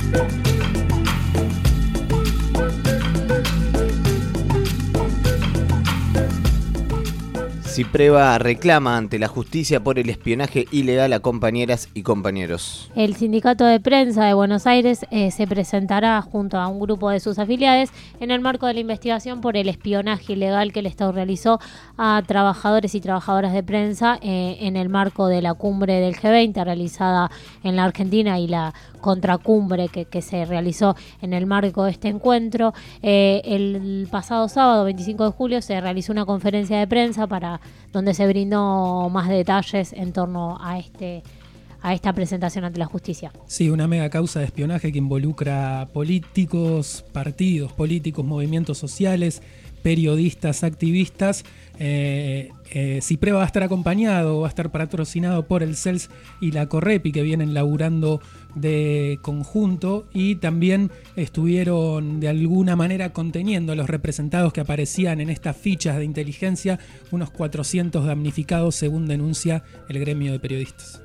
Cipreva reclama ante la justicia por el espionaje ilegal a compañeras y compañeros. El Sindicato de Prensa de Buenos Aires se presentará junto a un grupo de sus afiliados en el marco de la investigación por el espionaje ilegal que el Estado realizó a trabajadores y trabajadoras de prensa en el marco de la cumbre del G20 realizada en la Argentina y la contracumbre que se realizó en el marco de este encuentro. El pasado sábado, 25 de julio, se realizó una conferencia de prensa donde se brindó más detalles en torno a esta presentación ante la justicia. Sí, una mega causa de espionaje que involucra políticos, partidos políticos, movimientos sociales, periodistas, activistas. Cipreva va a estar acompañado, va a estar patrocinado por el CELS y la Correpi, que vienen laburando de conjunto, y también estuvieron de alguna manera conteniendo a los representados que aparecían en estas fichas de inteligencia, unos 400 damnificados según denuncia el gremio de periodistas.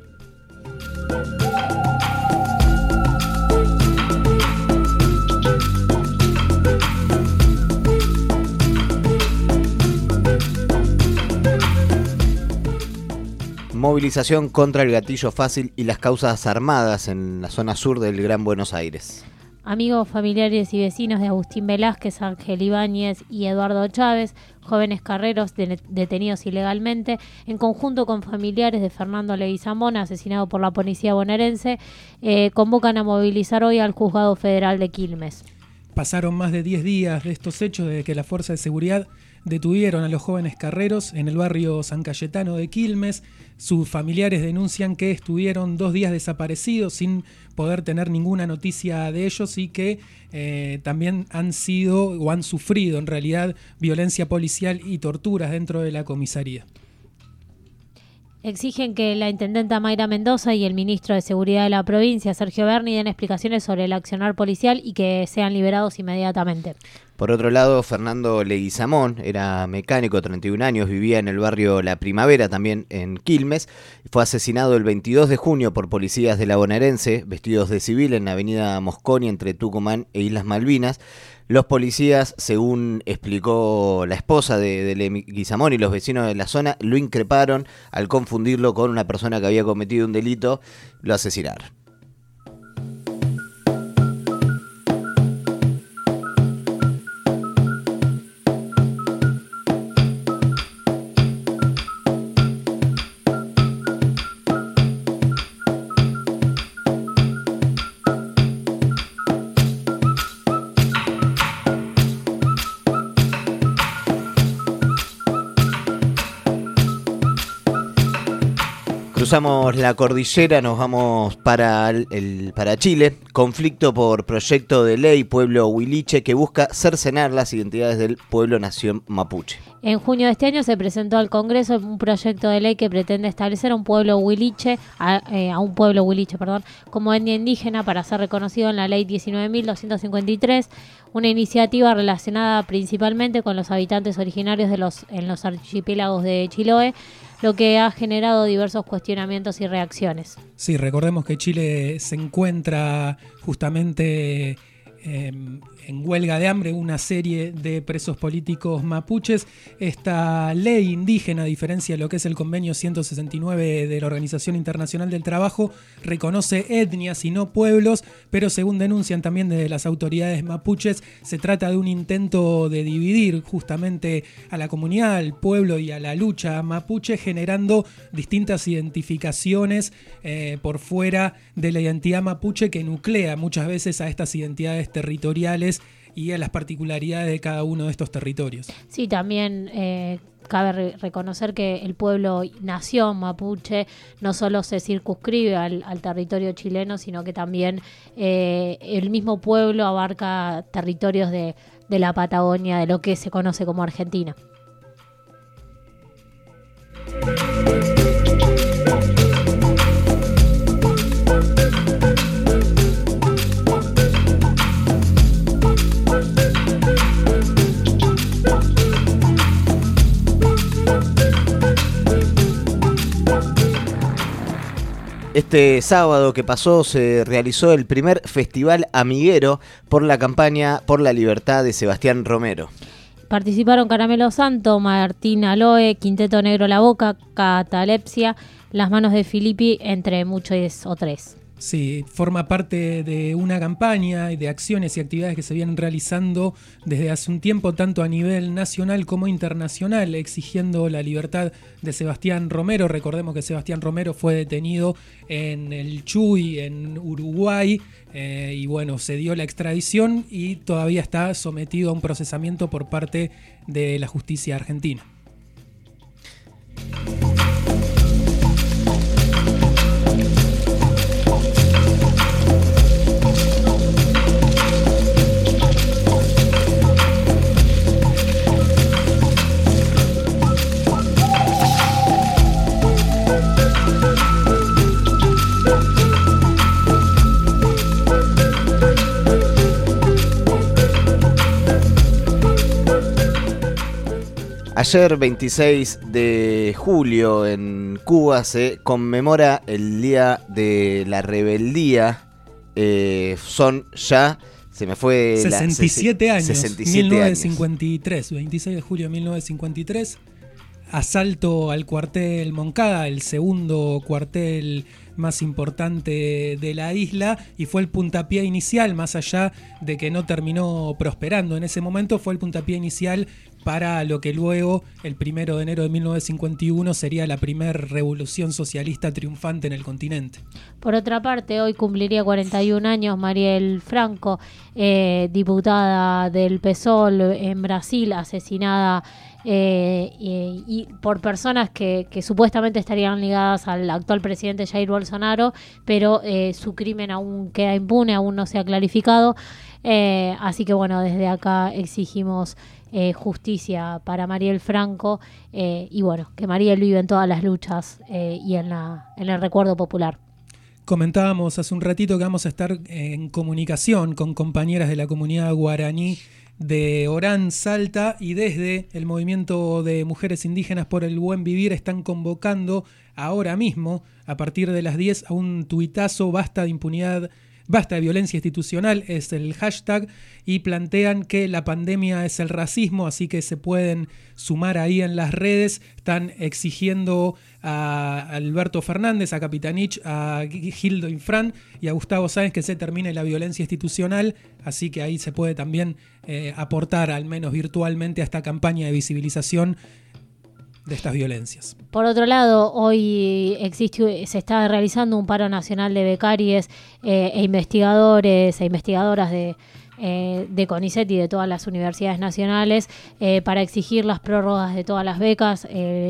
Movilización contra el gatillo fácil y las causas armadas en la zona sur del Gran Buenos Aires. Amigos, familiares y vecinos de Agustín Velázquez, Ángel Ibáñez y Eduardo Chávez, jóvenes carreros detenidos ilegalmente, en conjunto con familiares de Fernando Leguizamón, asesinado por la policía bonaerense, convocan a movilizar hoy al Juzgado Federal de Quilmes. Pasaron más de 10 días de estos hechos desde que las fuerzas de seguridad detuvieron a los jóvenes carreros en el barrio San Cayetano de Quilmes. Sus familiares denuncian que estuvieron 2 días desaparecidos sin poder tener ninguna noticia de ellos y que también han sido o han sufrido en realidad violencia policial y torturas dentro de la comisaría. Exigen que la intendenta Mayra Mendoza y el ministro de Seguridad de la provincia, Sergio Berni, den explicaciones sobre el accionar policial y que sean liberados inmediatamente. Por otro lado, Fernando Leguizamón era mecánico, 31 años, vivía en el barrio La Primavera, también en Quilmes. Fue asesinado el 22 de junio por policías de la bonaerense, vestidos de civil, en la avenida Mosconi, entre Tucumán e Islas Malvinas. Los policías, según explicó la esposa de Leguizamón y los vecinos de la zona, lo increparon al confundirlo con una persona que había cometido un delito, lo asesinaron. Cruzamos la cordillera, nos vamos para Chile. Conflicto por proyecto de ley Pueblo Huiliche que busca cercenar las identidades del pueblo nación mapuche. En junio de este año se presentó al Congreso un proyecto de ley que pretende establecer a un pueblo huiliche, como etnia indígena para ser reconocido en la ley 19.253, una iniciativa relacionada principalmente con los habitantes originarios en los archipiélagos de Chiloé, lo que ha generado diversos cuestionamientos y reacciones. Sí, recordemos que Chile se encuentra justamente en huelga de hambre una serie de presos políticos mapuches. Esta ley indígena, a diferencia de lo que es el convenio 169 de la Organización Internacional del Trabajo, reconoce etnias y no pueblos, pero según denuncian también desde las autoridades mapuches, se trata de un intento de dividir justamente a la comunidad, al pueblo y a la lucha mapuche, generando distintas identificaciones por fuera de la identidad mapuche que nuclea muchas veces a estas identidades territoriales y a las particularidades de cada uno de estos territorios. Sí, también cabe reconocer que el pueblo nación mapuche no solo se circunscribe al territorio chileno, sino que también el mismo pueblo abarca territorios de la Patagonia, de lo que se conoce como Argentina. Este sábado que pasó se realizó el primer festival amiguero por la campaña por la libertad de Sebastián Romero. Participaron Caramelo Santo, Martín Aloe, Quinteto Negro La Boca, Catalepsia, Las Manos de Filippi, entre muchos otros. Sí, forma parte de una campaña y de acciones y actividades que se vienen realizando desde hace un tiempo, tanto a nivel nacional como internacional, exigiendo la libertad de Sebastián Romero. Recordemos que Sebastián Romero fue detenido en el Chuy, en Uruguay, y bueno, se dio la extradición y todavía está sometido a un procesamiento por parte de la justicia argentina. Ayer, 26 de julio, en Cuba se conmemora el Día de la Rebeldía. Son ya, se me fue 67 años, 67 1953, 26 de julio de 1953. Asalto al cuartel Moncada, el segundo cuartel más importante de la isla, y fue el puntapié inicial, más allá de que no terminó prosperando en ese momento, fue el puntapié inicial para lo que luego, el 1 de enero de 1951, sería la primera revolución socialista triunfante en el continente. Por otra parte, hoy cumpliría 41 años Marielle Franco, diputada del PSOL en Brasil, asesinada y por personas que supuestamente estarían ligadas al actual presidente Jair Bolsonaro, pero su crimen aún queda impune, aún no se ha clarificado. Así que bueno, desde acá exigimos justicia para Marielle Franco, y bueno, que Marielle vive en todas las luchas y en el recuerdo popular. Comentábamos hace un ratito que vamos a estar en comunicación con compañeras de la comunidad guaraní de Orán, Salta, y desde el movimiento de mujeres indígenas por el buen vivir están convocando ahora mismo, a partir de las 10, a un tuitazo: basta de impunidad, basta de violencia institucional, es el hashtag, y plantean que la pandemia es el racismo, así que se pueden sumar ahí en las redes. Están exigiendo a Alberto Fernández, a Capitanich, a Gildo Infran y a Gustavo Sáenz que se termine la violencia institucional, así que ahí se puede también aportar, al menos virtualmente, a esta campaña de visibilización de estas violencias. Por otro lado, hoy se está realizando un paro nacional de becarios e investigadores e investigadoras de CONICET y de todas las universidades nacionales para exigir las prórrogas de todas las becas,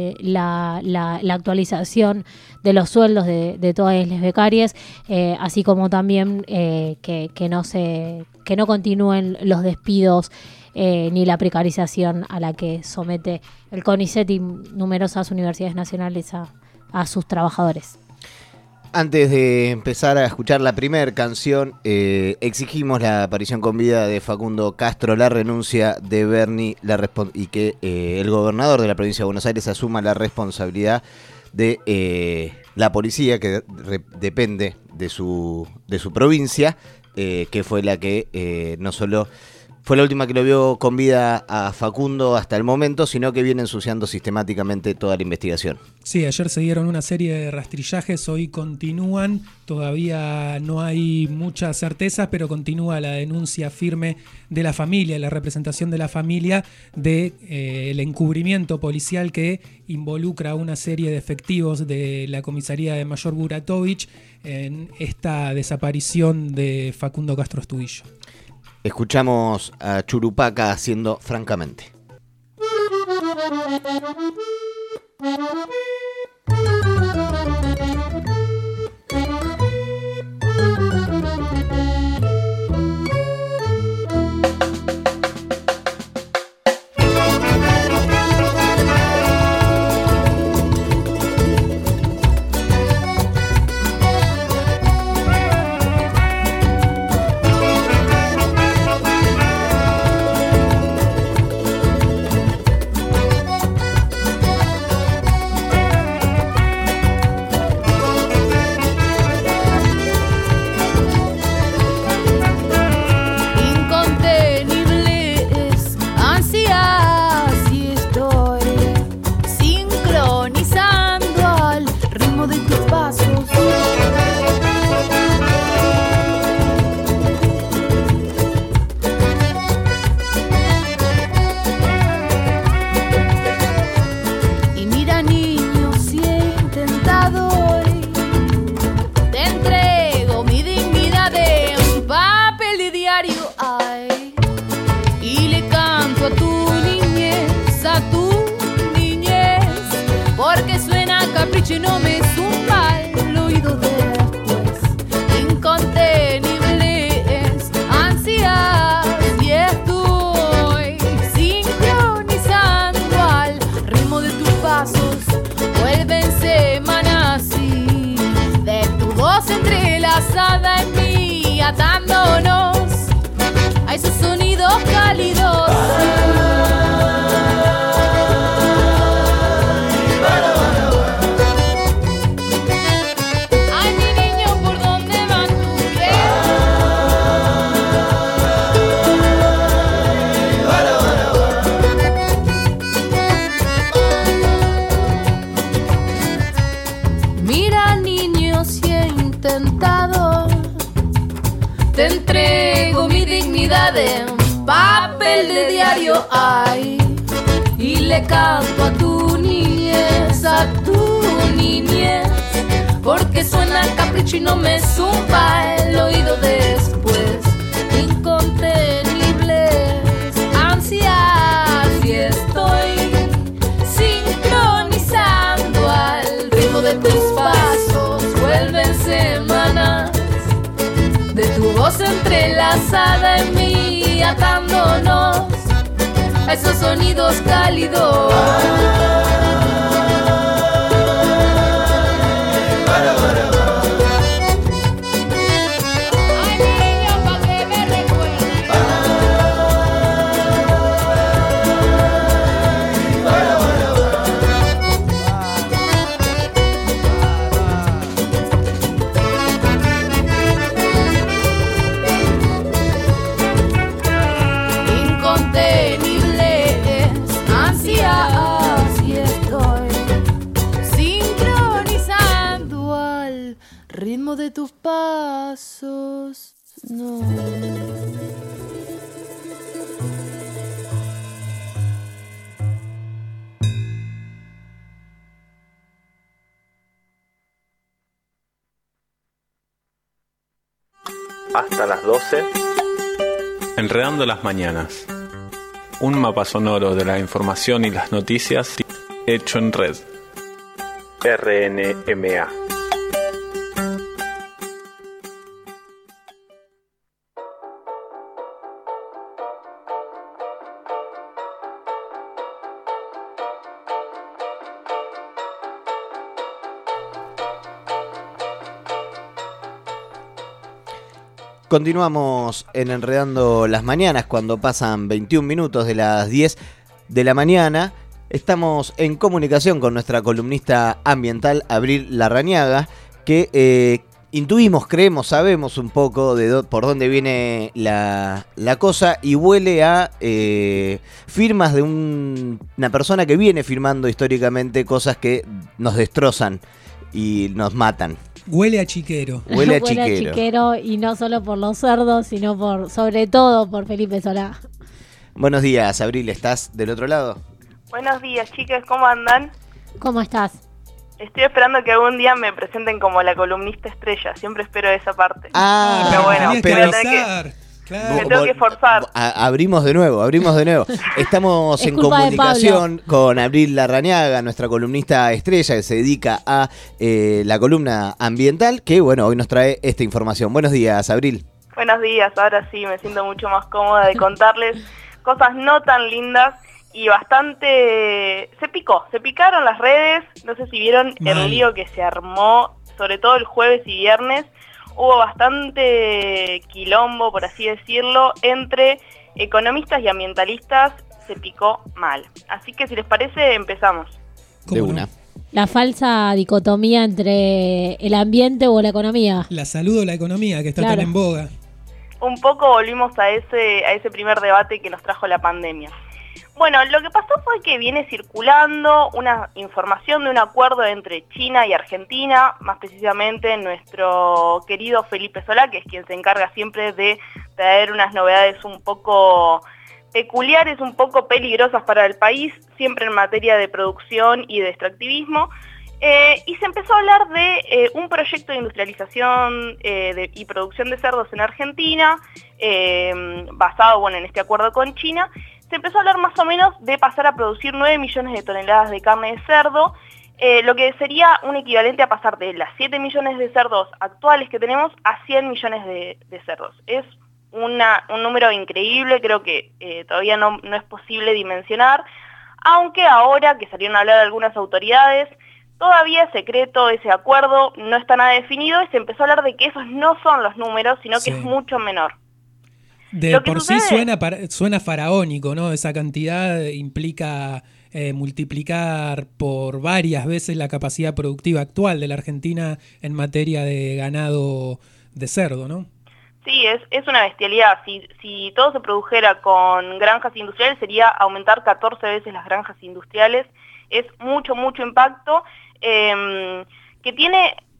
la actualización de los sueldos de todas las becarias, así como también que no continúen los despidos ni la precarización a la que somete el CONICET y numerosas universidades nacionales a sus trabajadores. Antes de empezar a escuchar la primera canción, exigimos la aparición con vida de Facundo Castro, la renuncia de Bernie y que el gobernador de la provincia de Buenos Aires asuma la responsabilidad de la policía que depende de su provincia, que fue la que no solo fue la última que lo vio con vida a Facundo hasta el momento, sino que viene ensuciando sistemáticamente toda la investigación. Sí, ayer se dieron una serie de rastrillajes, hoy continúan, todavía no hay muchas certezas, pero continúa la denuncia firme de la familia, la representación de la familia de el encubrimiento policial que involucra a una serie de efectivos de la comisaría de Mayor Buratovich en esta desaparición de Facundo Castro Astudillo. Escuchamos a Churupaca haciendo Francamente. Te entrego mi dignidad en papel de diario, ay, y le canto a tu niñez, porque suena capricho y no me zumba el oído después. Incontenibles ansias y estoy sincronizando al ritmo de tus pasos. Vuelven semanas de tu voz entrelazada en mí, atándonos a esos sonidos cálidos. Ay, niño, pa' que me recuerde. Incontenibles ansias y estoy sincronizando al ritmo de tus pasos. No. Hasta las 12. Enredando las mañanas. Un mapa sonoro de la información y las noticias hecho en red. RNMA. Continuamos en Enredando las Mañanas cuando pasan 21 minutos de las 10 de la mañana. Estamos en comunicación con nuestra columnista ambiental, Abril Larrañaga, que intuimos, creemos, sabemos un poco por dónde viene la cosa y huele a firmas de una persona que viene firmando históricamente cosas que nos destrozan y nos matan. Huele a chiquero. Huele a Huele a chiquero, y no solo por los cerdos, sino sobre todo por Felipe Solá. Buenos días, Abril, ¿estás del otro lado? Buenos días, chicas, ¿cómo andan? ¿Cómo estás? Estoy esperando que algún día me presenten como la columnista estrella, siempre espero esa parte. Ah, pero bueno, pero me tengo que esforzar. Abrimos de nuevo. Estamos en comunicación con Abril Larrañaga, nuestra columnista estrella que se dedica a la columna ambiental, que bueno, hoy nos trae esta información. Buenos días, Abril. Buenos días, ahora sí me siento mucho más cómoda de contarles cosas no tan lindas y bastante... Se picaron las redes, no sé si vieron el lío que se armó, sobre todo el jueves y viernes. Hubo bastante quilombo, por así decirlo, entre economistas y ambientalistas, se picó mal. Así que si les parece, empezamos. De una. La falsa dicotomía entre el ambiente o la economía. La salud o la economía, que está tan en boga. Un poco volvimos a ese primer debate que nos trajo la pandemia. Bueno, lo que pasó fue que viene circulando una información de un acuerdo entre China y Argentina, más precisamente nuestro querido Felipe Solá, que es quien se encarga siempre de traer unas novedades un poco peculiares, un poco peligrosas para el país, siempre en materia de producción y de extractivismo. Y se empezó a hablar de un proyecto de industrialización y producción de cerdos en Argentina, basado en este acuerdo con China. Se empezó a hablar más o menos de pasar a producir 9 millones de toneladas de carne de cerdo, lo que sería un equivalente a pasar de las 7 millones de cerdos actuales que tenemos a 100 millones de cerdos. Es un número increíble, creo que todavía no es posible dimensionar, aunque ahora que salieron a hablar algunas autoridades, todavía es secreto ese acuerdo, no está nada definido y se empezó a hablar de que esos no son los números, sino que es mucho menor. De por sí suena faraónico, ¿no? Esa cantidad implica multiplicar por varias veces la capacidad productiva actual de la Argentina en materia de ganado de cerdo, ¿no? Sí, es una bestialidad. Si todo se produjera con granjas industriales sería aumentar 14 veces las granjas industriales. Es mucho impacto que tiene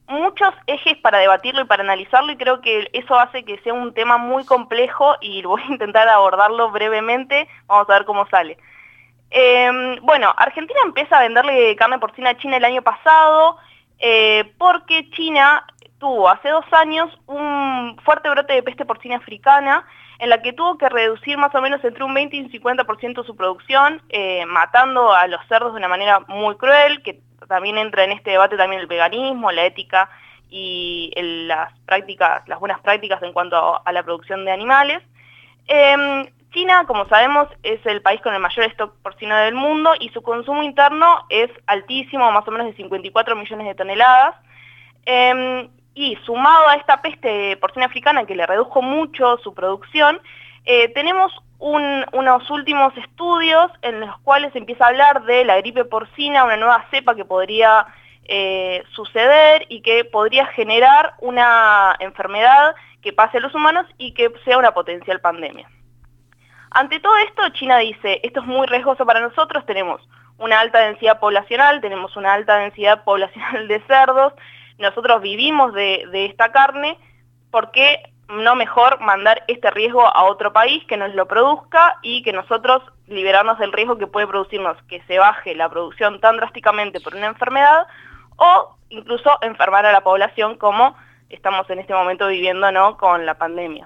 muchos ejes para debatirlo y para analizarlo, y creo que eso hace que sea un tema muy complejo y voy a intentar abordarlo brevemente, vamos a ver cómo sale. Bueno, Argentina empieza a venderle carne porcina a China el año pasado porque China tuvo hace 2 años un fuerte brote de peste porcina africana en la que tuvo que reducir más o menos entre un 20 y un 50% su producción, matando a los cerdos de una manera muy cruel, que también entra en este debate también el veganismo, la ética y las buenas prácticas en cuanto a la producción de animales. China, como sabemos, es el país con el mayor stock porcino del mundo y su consumo interno es altísimo, más o menos de 54 millones de toneladas. Y sumado a esta peste porcina africana que le redujo mucho su producción, tenemos unos últimos estudios en los cuales se empieza a hablar de la gripe porcina, una nueva cepa que podría suceder y que podría generar una enfermedad que pase a los humanos y que sea una potencial pandemia. Ante todo esto, China dice, esto es muy riesgoso para nosotros, tenemos una alta densidad poblacional, tenemos una alta densidad poblacional de cerdos, nosotros vivimos de esta carne, ¿por qué no mejor mandar este riesgo a otro país que nos lo produzca y que nosotros liberarnos del riesgo que puede producirnos que se baje la producción tan drásticamente por una enfermedad o incluso enfermar a la población como estamos en este momento viviendo, ¿no?, con la pandemia?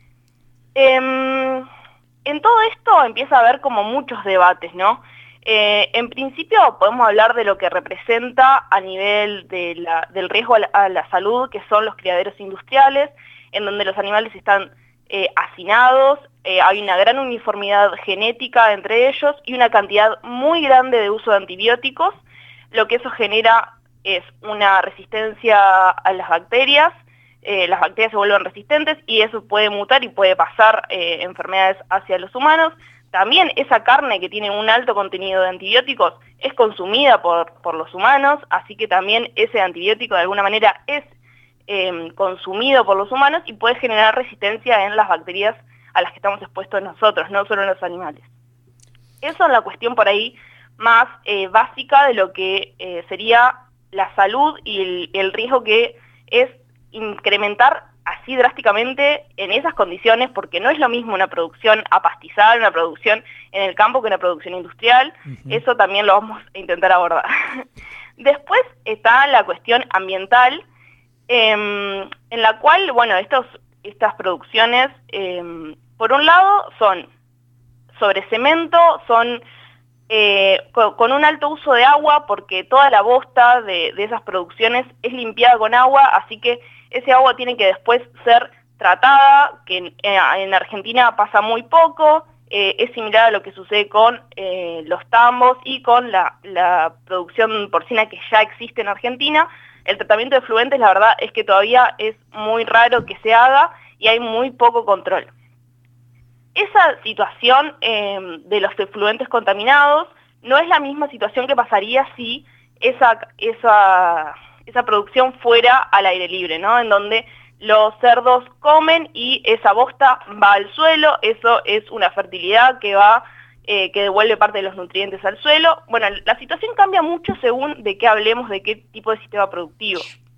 En todo esto empieza a haber como muchos debates, ¿no? En principio podemos hablar de lo que representa a nivel del riesgo a la salud, que son los criaderos industriales, en donde los animales están hacinados, hay una gran uniformidad genética entre ellos y una cantidad muy grande de uso de antibióticos, lo que eso genera es una resistencia a las bacterias se vuelven resistentes y eso puede mutar y puede pasar enfermedades hacia los humanos. También esa carne que tiene un alto contenido de antibióticos es consumida por los humanos, así que también ese antibiótico de alguna manera es consumido por los humanos y puede generar resistencia en las bacterias a las que estamos expuestos nosotros, no solo en los animales. Eso es la cuestión por ahí más básica de lo que sería la salud y el riesgo que es incrementar así drásticamente en esas condiciones, porque no es lo mismo una producción a pastizal, una producción en el campo que una producción industrial. Eso también lo vamos a intentar abordar. Después está la cuestión ambiental, en la cual, bueno, estas producciones, por un lado, son sobre cemento, son con un alto uso de agua, porque toda la bosta de esas producciones es limpiada con agua, así que ese agua tiene que después ser tratada, que en Argentina pasa muy poco, es similar a lo que sucede con los tambos y con la producción porcina que ya existe en Argentina. El tratamiento de efluentes, la verdad es que todavía es muy raro que se haga y hay muy poco control. Esa situación de los efluentes contaminados no es la misma situación que pasaría si esa producción fuera al aire libre, ¿no? En donde los cerdos comen y esa bosta va al suelo, eso es una fertilidad que devuelve parte de los nutrientes al suelo. Bueno, la situación cambia mucho según de qué hablemos, de qué tipo de sistema productivo.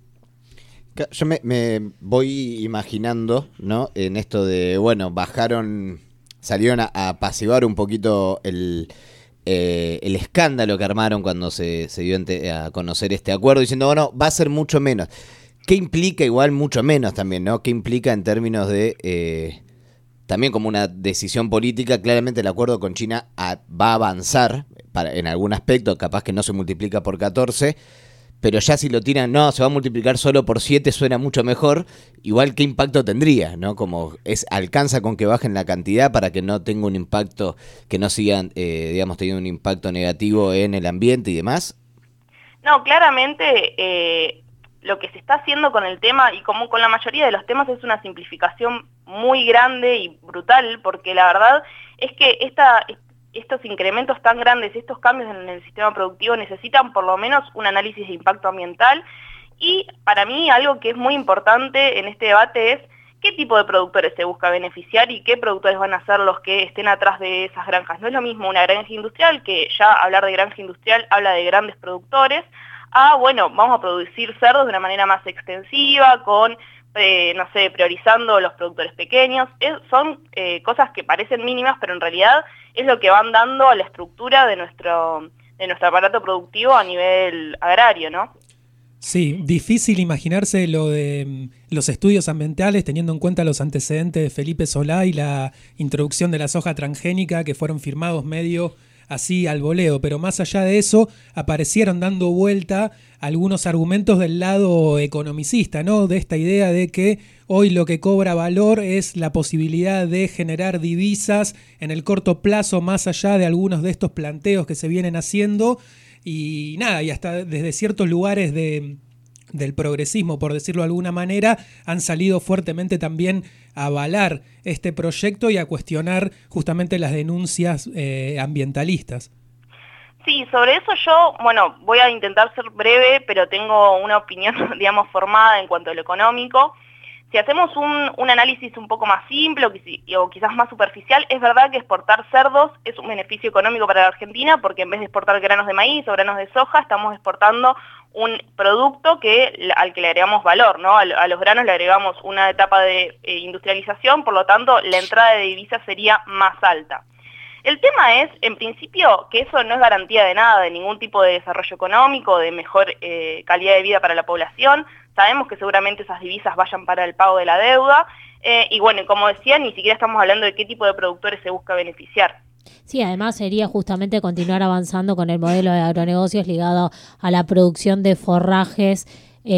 Yo me voy imaginando, ¿no?, en esto de, bueno, salieron a apaciguar un poquito el escándalo que armaron cuando se dio a conocer este acuerdo, diciendo, bueno, va a ser mucho menos. ¿Qué implica igual mucho menos también, ¿no? ¿Qué implica en términos de, también como una decisión política? Claramente el acuerdo con China va a avanzar en algún aspecto, capaz que no se multiplica por 14, pero ya si lo tiran, no, se va a multiplicar solo por 7, suena mucho mejor. Igual, ¿qué impacto tendría, no? Como alcanza con que bajen la cantidad para que no tenga un impacto, que no sigan, digamos, teniendo un impacto negativo en el ambiente y demás. No, claramente lo que se está haciendo con el tema, y como con la mayoría de los temas, es una simplificación muy grande y brutal, porque la verdad es que estos incrementos tan grandes, estos cambios en el sistema productivo necesitan por lo menos un análisis de impacto ambiental, y para mí algo que es muy importante en este debate es qué tipo de productores se busca beneficiar y qué productores van a ser los que estén atrás de esas granjas. No es lo mismo una granja industrial, que ya hablar de granja industrial habla de grandes productores, a, bueno, vamos a producir cerdos de una manera más extensiva, con, priorizando los productores pequeños. Son cosas que parecen mínimas, pero en realidad es lo que van dando a la estructura de nuestro aparato productivo a nivel agrario, ¿no? Sí, difícil imaginarse lo de los estudios ambientales teniendo en cuenta los antecedentes de Felipe Solá y la introducción de la soja transgénica que fueron firmados medio así al voleo, pero más allá de eso aparecieron dando vuelta algunos argumentos del lado economicista, ¿no? De esta idea de que hoy lo que cobra valor es la posibilidad de generar divisas en el corto plazo más allá de algunos de estos planteos que se vienen haciendo y nada, y hasta desde ciertos lugares del progresismo, por decirlo de alguna manera, han salido fuertemente también a avalar este proyecto y a cuestionar justamente las denuncias ambientalistas. Sí, sobre eso yo, voy a intentar ser breve, pero tengo una opinión, digamos, formada en cuanto a lo económico. Si hacemos un análisis un poco más simple o quizás más superficial, es verdad que exportar cerdos es un beneficio económico para la Argentina porque en vez de exportar granos de maíz o granos de soja, estamos exportando un producto al que le agregamos valor, ¿no? A los granos le agregamos una etapa de industrialización, por lo tanto la entrada de divisas sería más alta. El tema es, en principio, que eso no es garantía de nada, de ningún tipo de desarrollo económico, de mejor calidad de vida para la población. Sabemos que seguramente esas divisas vayan para el pago de la deuda. Y bueno, como decía, ni siquiera estamos hablando de qué tipo de productores se busca beneficiar. Sí, además sería justamente continuar avanzando con el modelo de agronegocios ligado a la producción de forrajes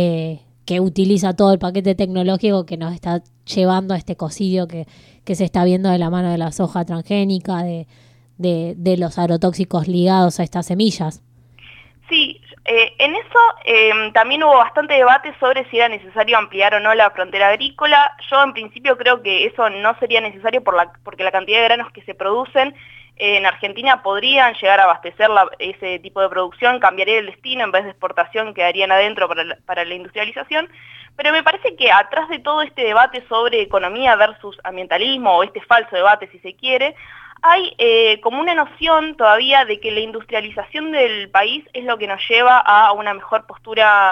que utiliza todo el paquete tecnológico que nos está llevando a este ecocidio que se está viendo de la mano de la soja transgénica, de los agrotóxicos ligados a estas semillas. Sí, en eso también hubo bastante debate sobre si era necesario ampliar o no la frontera agrícola. Yo en principio creo que eso no sería necesario porque la cantidad de granos que se producen en Argentina podrían llegar a abastecer ese tipo de producción, cambiaría el destino, en vez de exportación quedarían adentro para la industrialización. Pero me parece que atrás de todo este debate sobre economía versus ambientalismo, o este falso debate si se quiere, hay como una noción todavía de que la industrialización del país es lo que nos lleva a una mejor postura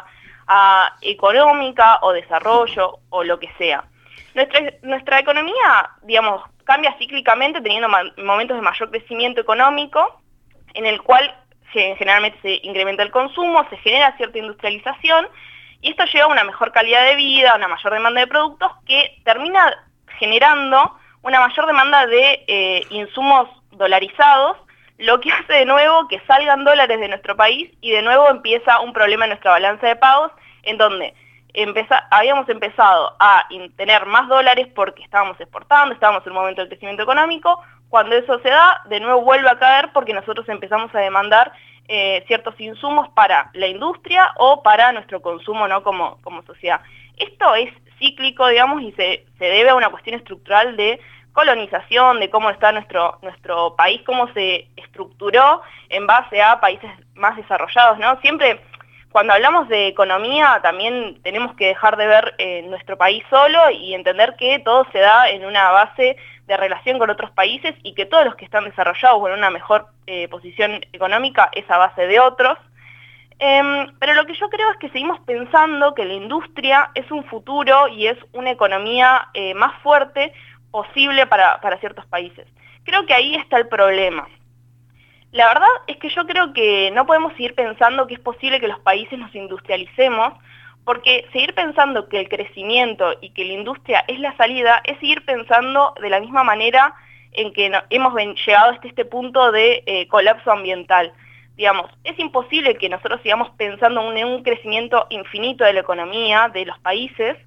económica o desarrollo o lo que sea. Nuestra economía, digamos, cambia cíclicamente teniendo momentos de mayor crecimiento económico, en el cual generalmente se incrementa el consumo, se genera cierta industrialización, y esto lleva a una mejor calidad de vida, a una mayor demanda de productos, que termina generando una mayor demanda de insumos dolarizados, lo que hace de nuevo que salgan dólares de nuestro país, y de nuevo empieza un problema en nuestra balanza de pagos, en donde habíamos empezado a tener más dólares porque estábamos exportando, estábamos en un momento de crecimiento económico. Cuando eso se da, de nuevo vuelve a caer porque nosotros empezamos a demandar ciertos insumos para la industria o para nuestro consumo, ¿no? como sociedad. Esto es cíclico, digamos, y se debe a una cuestión estructural de colonización, de cómo está nuestro país, cómo se estructuró en base a países más desarrollados, ¿no? Siempre, cuando hablamos de economía, también tenemos que dejar de ver nuestro país solo y entender que todo se da en una base de relación con otros países y que todos los que están desarrollados o en una mejor posición económica es a base de otros. Pero lo que yo creo es que seguimos pensando que la industria es un futuro y es una economía más fuerte posible para ciertos países. Creo que ahí está el problema. La verdad es que yo creo que no podemos seguir pensando que es posible que los países nos industrialicemos, porque seguir pensando que el crecimiento y que la industria es la salida es seguir pensando de la misma manera en que hemos llegado hasta este punto de colapso ambiental. Digamos, es imposible que nosotros sigamos pensando en un crecimiento infinito de la economía, de los países,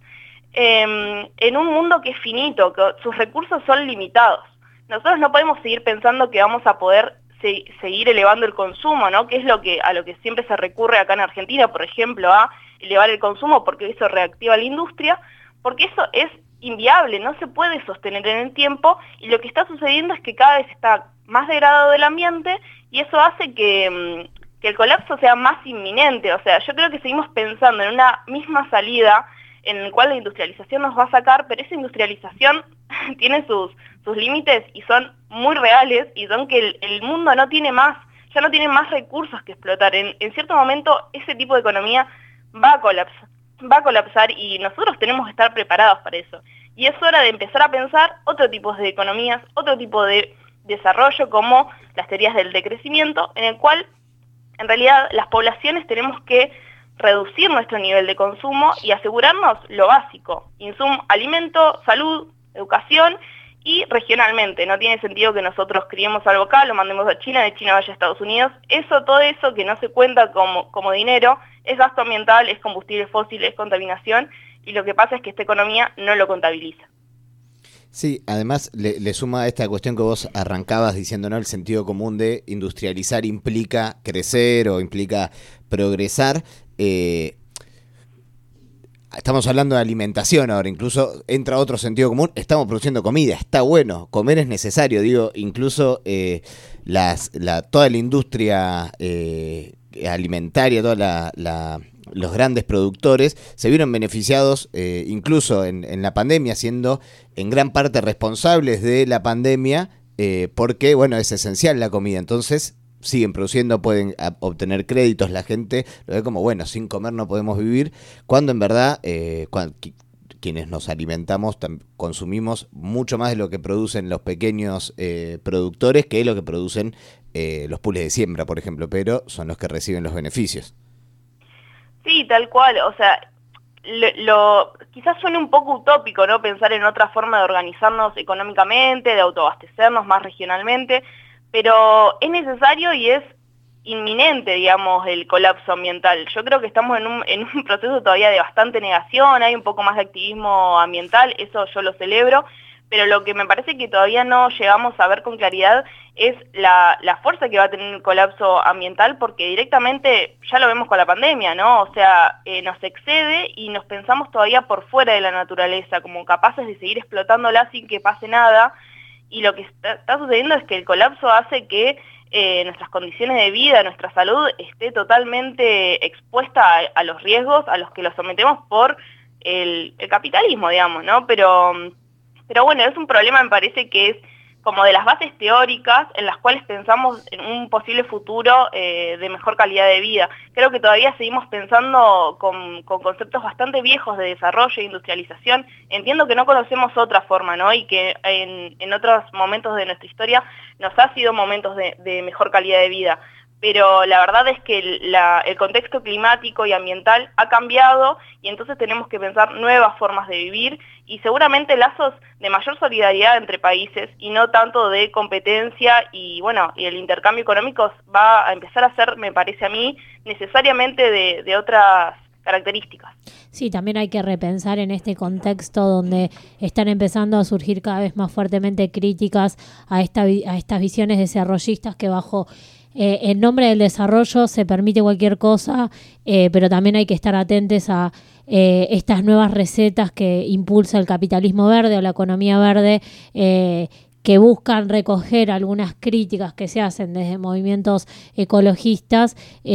en un mundo que es finito, que sus recursos son limitados. Nosotros no podemos seguir pensando que vamos a poder seguir elevando el consumo, ¿no? Que es a lo que siempre se recurre acá en Argentina, por ejemplo, a elevar el consumo porque eso reactiva la industria, porque eso es inviable, no se puede sostener en el tiempo, y lo que está sucediendo es que cada vez está más degradado el ambiente y eso hace que el colapso sea más inminente. O sea, yo creo que seguimos pensando en una misma salida en la cual la industrialización nos va a sacar, pero esa industrialización tiene sus límites y son muy reales, y son que el mundo no tiene más ya no tienen más recursos que explotar. En cierto momento ese tipo de economía va a colapsar y nosotros tenemos que estar preparados para eso. Y es hora de empezar a pensar otro tipo de economías, otro tipo de desarrollo, como las teorías del decrecimiento, en el cual en realidad las poblaciones tenemos que reducir nuestro nivel de consumo y asegurarnos lo básico: insumo, alimento, salud, educación, y regionalmente. No tiene sentido que nosotros criemos algo acá, lo mandemos a China, de China vaya a Estados Unidos. Todo eso que no se cuenta como dinero, es gasto ambiental, es combustible fósil, es contaminación, y lo que pasa es que esta economía no lo contabiliza. Sí, además le suma esta cuestión que vos arrancabas diciendo, ¿no? El sentido común de industrializar implica crecer o implica progresar. Estamos hablando de alimentación ahora, incluso entra otro sentido común: estamos produciendo comida, está bueno, comer es necesario, digo, incluso toda la industria alimentaria, los grandes productores se vieron beneficiados incluso en la pandemia, siendo en gran parte responsables de la pandemia, porque, bueno, es esencial la comida. Entonces siguen produciendo, pueden obtener créditos, la gente lo ve como, bueno, sin comer no podemos vivir, cuando en verdad quienes nos alimentamos consumimos mucho más de lo que producen los pequeños productores que lo que producen los pools de siembra, por ejemplo, pero son los que reciben los beneficios. Sí, tal cual. O sea, quizás suene un poco utópico, ¿no?, pensar en otra forma de organizarnos económicamente, de autoabastecernos más regionalmente, pero es necesario y es inminente, digamos, el colapso ambiental. Yo creo que estamos en un proceso todavía de bastante negación, hay un poco más de activismo ambiental, eso yo lo celebro, pero lo que me parece que todavía no llegamos a ver con claridad es la fuerza que va a tener el colapso ambiental, porque directamente ya lo vemos con la pandemia, ¿no? O sea, nos excede y nos pensamos todavía por fuera de la naturaleza, como capaces de seguir explotándola sin que pase nada, y lo que está sucediendo es que el colapso hace que nuestras condiciones de vida, nuestra salud esté totalmente expuesta a los riesgos a los que los sometemos por el capitalismo, digamos, ¿no? Pero bueno, es un problema, me parece, que es como de las bases teóricas en las cuales pensamos en un posible futuro de mejor calidad de vida. Creo que todavía seguimos pensando con conceptos bastante viejos de desarrollo e industrialización. Entiendo que no conocemos otra forma, ¿no? Y que en otros momentos de nuestra historia nos ha sido momentos de mejor calidad de vida. Pero la verdad es que el contexto climático y ambiental ha cambiado y entonces tenemos que pensar nuevas formas de vivir y seguramente lazos de mayor solidaridad entre países y no tanto de competencia, y bueno, y el intercambio económico va a empezar a ser, me parece a mí, necesariamente de otras características. Sí, también hay que repensar en este contexto donde están empezando a surgir cada vez más fuertemente críticas a estas visiones desarrollistas que bajo en nombre del desarrollo se permite cualquier cosa, pero también hay que estar atentos a estas nuevas recetas que impulsa el capitalismo verde o la economía verde, que buscan recoger algunas críticas que se hacen desde movimientos ecologistas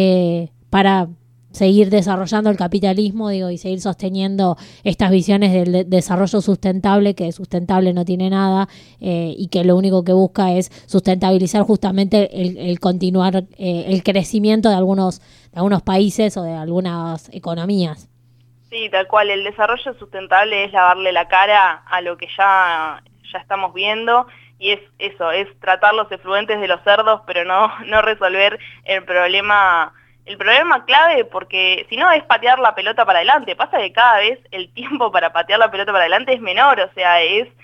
para seguir desarrollando el capitalismo, y seguir sosteniendo estas visiones del desarrollo sustentable, que sustentable no tiene nada, y que lo único que busca es sustentabilizar justamente el continuar el crecimiento de algunos países o de algunas economías. Sí, tal cual. El desarrollo sustentable es lavarle la cara a lo que ya estamos viendo, y es eso, es tratar los efluentes de los cerdos, pero no resolver el problema clave, porque si no es patear la pelota para adelante. Pasa que cada vez el tiempo para patear la pelota para adelante es menor, o sea,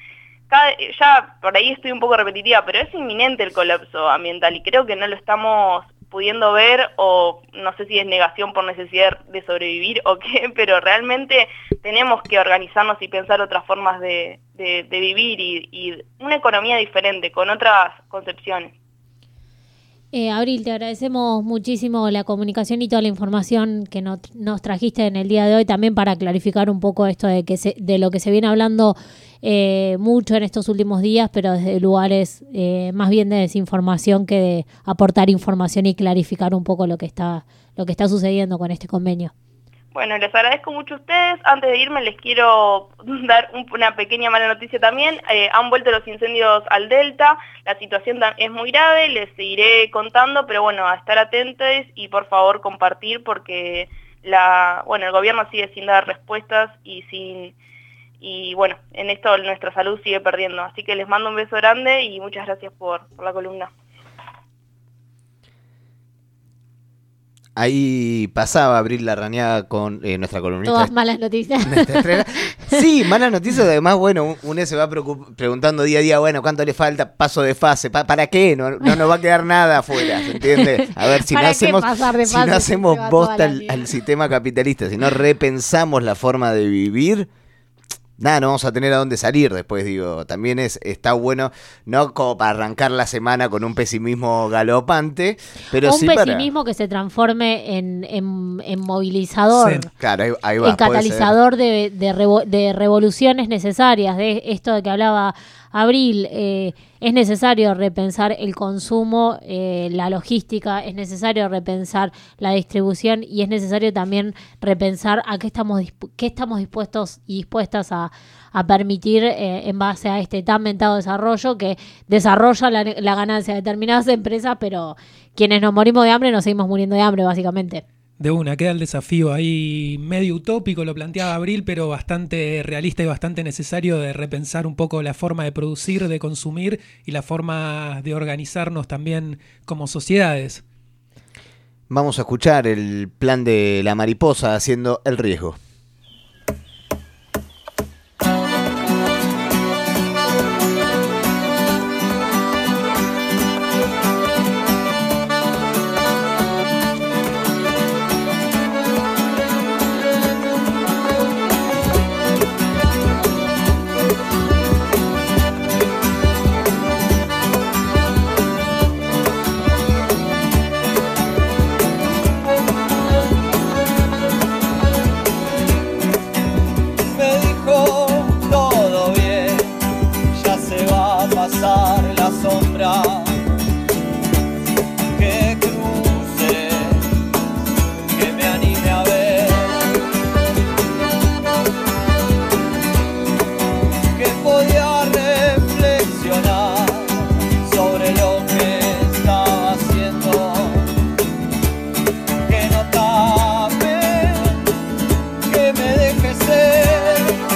ya por ahí estoy un poco repetitiva, pero es inminente el colapso ambiental y creo que no lo estamos pudiendo ver, o no sé si es negación por necesidad de sobrevivir o qué, pero realmente tenemos que organizarnos y pensar otras formas de vivir y una economía diferente, con otras concepciones. Abril, te agradecemos muchísimo la comunicación y toda la información que nos trajiste en el día de hoy, también para clarificar un poco esto de lo que se viene hablando mucho en estos últimos días, pero desde lugares más bien de desinformación que de aportar información y clarificar un poco lo que está sucediendo con este convenio. Bueno, les agradezco mucho a ustedes. Antes de irme les quiero dar una pequeña mala noticia también. Han vuelto los incendios al Delta, la situación es muy grave, les seguiré contando, pero bueno, a estar atentos y por favor compartir porque el gobierno sigue sin dar respuestas y bueno, en esto nuestra salud sigue perdiendo. Así que les mando un beso grande y muchas gracias por la columna. Ahí pasaba Abril Larrañaga con nuestra columnista. Todas malas noticias. Sí, malas noticias. Además, bueno, uno se va preguntando día a día, bueno, ¿cuánto le falta? Paso de fase. ¿Para qué? No nos va a quedar nada afuera, ¿se entiende? A ver, si no hacemos bosta al sistema capitalista, si no repensamos la forma de vivir, nada, no vamos a tener a dónde salir después, digo. También está bueno, no como para arrancar la semana con un pesimismo galopante, pero sí para... Un pesimismo que se transforme en movilizador. Sí, claro, ahí va. En catalizador de revoluciones necesarias, de esto de que hablaba Abril. Es necesario repensar el consumo, la logística, es necesario repensar la distribución y es necesario también repensar a qué estamos dispuestos y dispuestas a permitir en base a este tan mentado desarrollo que desarrolla la ganancia de determinadas empresas, pero quienes nos morimos de hambre nos seguimos muriendo de hambre, básicamente. De una, queda el desafío ahí medio utópico, lo planteaba Abril, pero bastante realista y bastante necesario de repensar un poco la forma de producir, de consumir y la forma de organizarnos también como sociedades. Vamos a escuchar el plan de la mariposa haciendo el riesgo.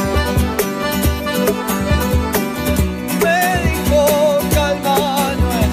Me dijo calma, no es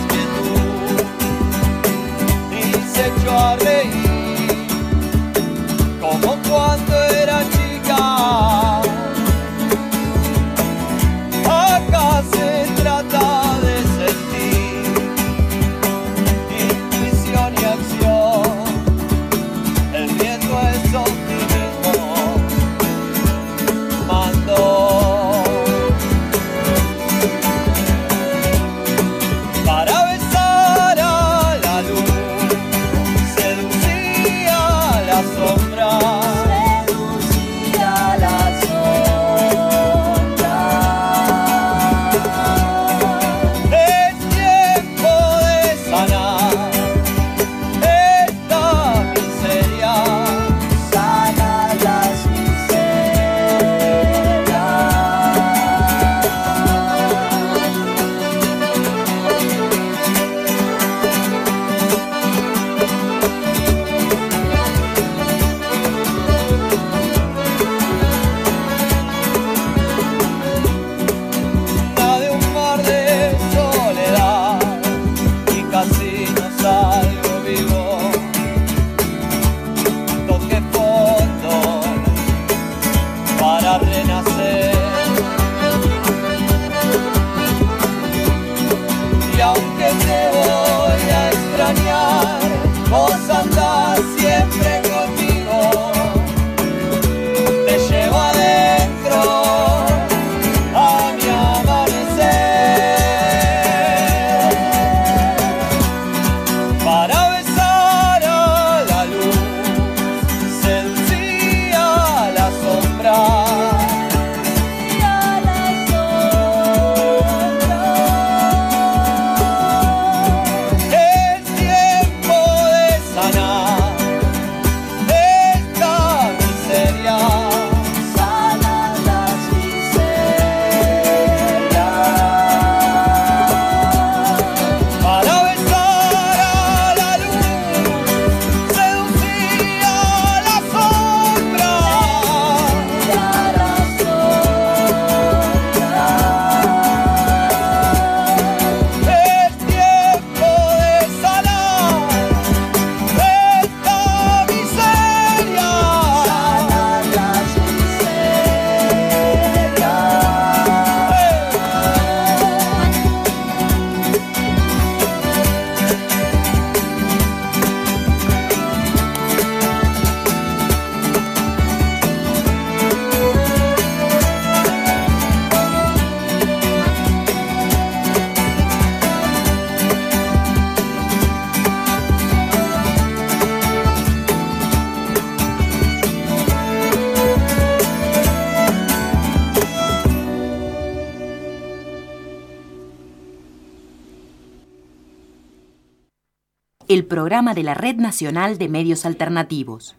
el programa de la Red Nacional de Medios Alternativos.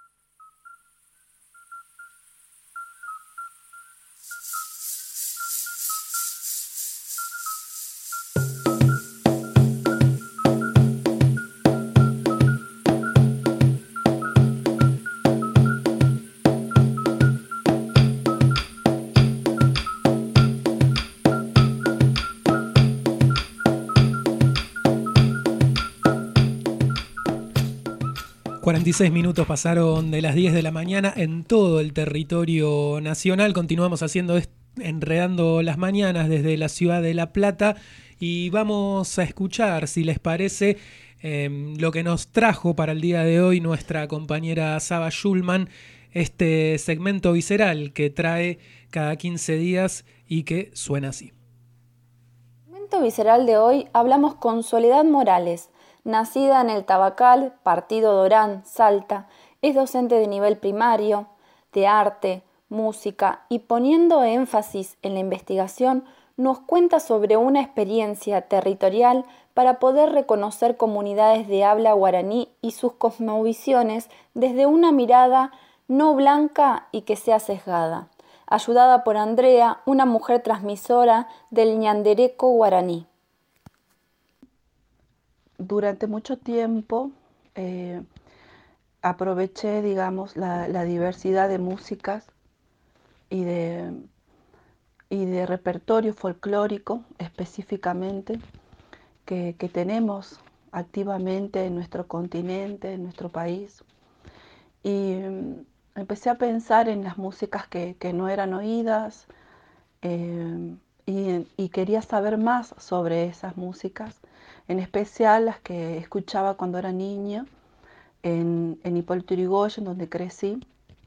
Minutos pasaron de las 10 de la mañana en todo el territorio nacional. Continuamos haciendo Enredando las Mañanas desde la ciudad de La Plata y vamos a escuchar, si les parece, lo que nos trajo para el día de hoy nuestra compañera Saba Schulman, este segmento visceral que trae cada 15 días y que suena así. En el segmento visceral de hoy hablamos con Soledad Morales. Nacida en el Tabacal, partido de Orán, Salta, es docente de nivel primario, de arte, música y poniendo énfasis en la investigación, nos cuenta sobre una experiencia territorial para poder reconocer comunidades de habla guaraní y sus cosmovisiones desde una mirada no blanca y que sea sesgada, ayudada por Andrea, una mujer transmisora del ñandereco guaraní. Durante mucho tiempo aproveché, digamos, la diversidad de músicas y de repertorio folclórico específicamente que tenemos activamente en nuestro continente, en nuestro país. Y empecé a pensar en las músicas que no eran oídas y quería saber más sobre esas músicas, en especial las que escuchaba cuando era niña en Hipólito Yrigoyen, donde crecí.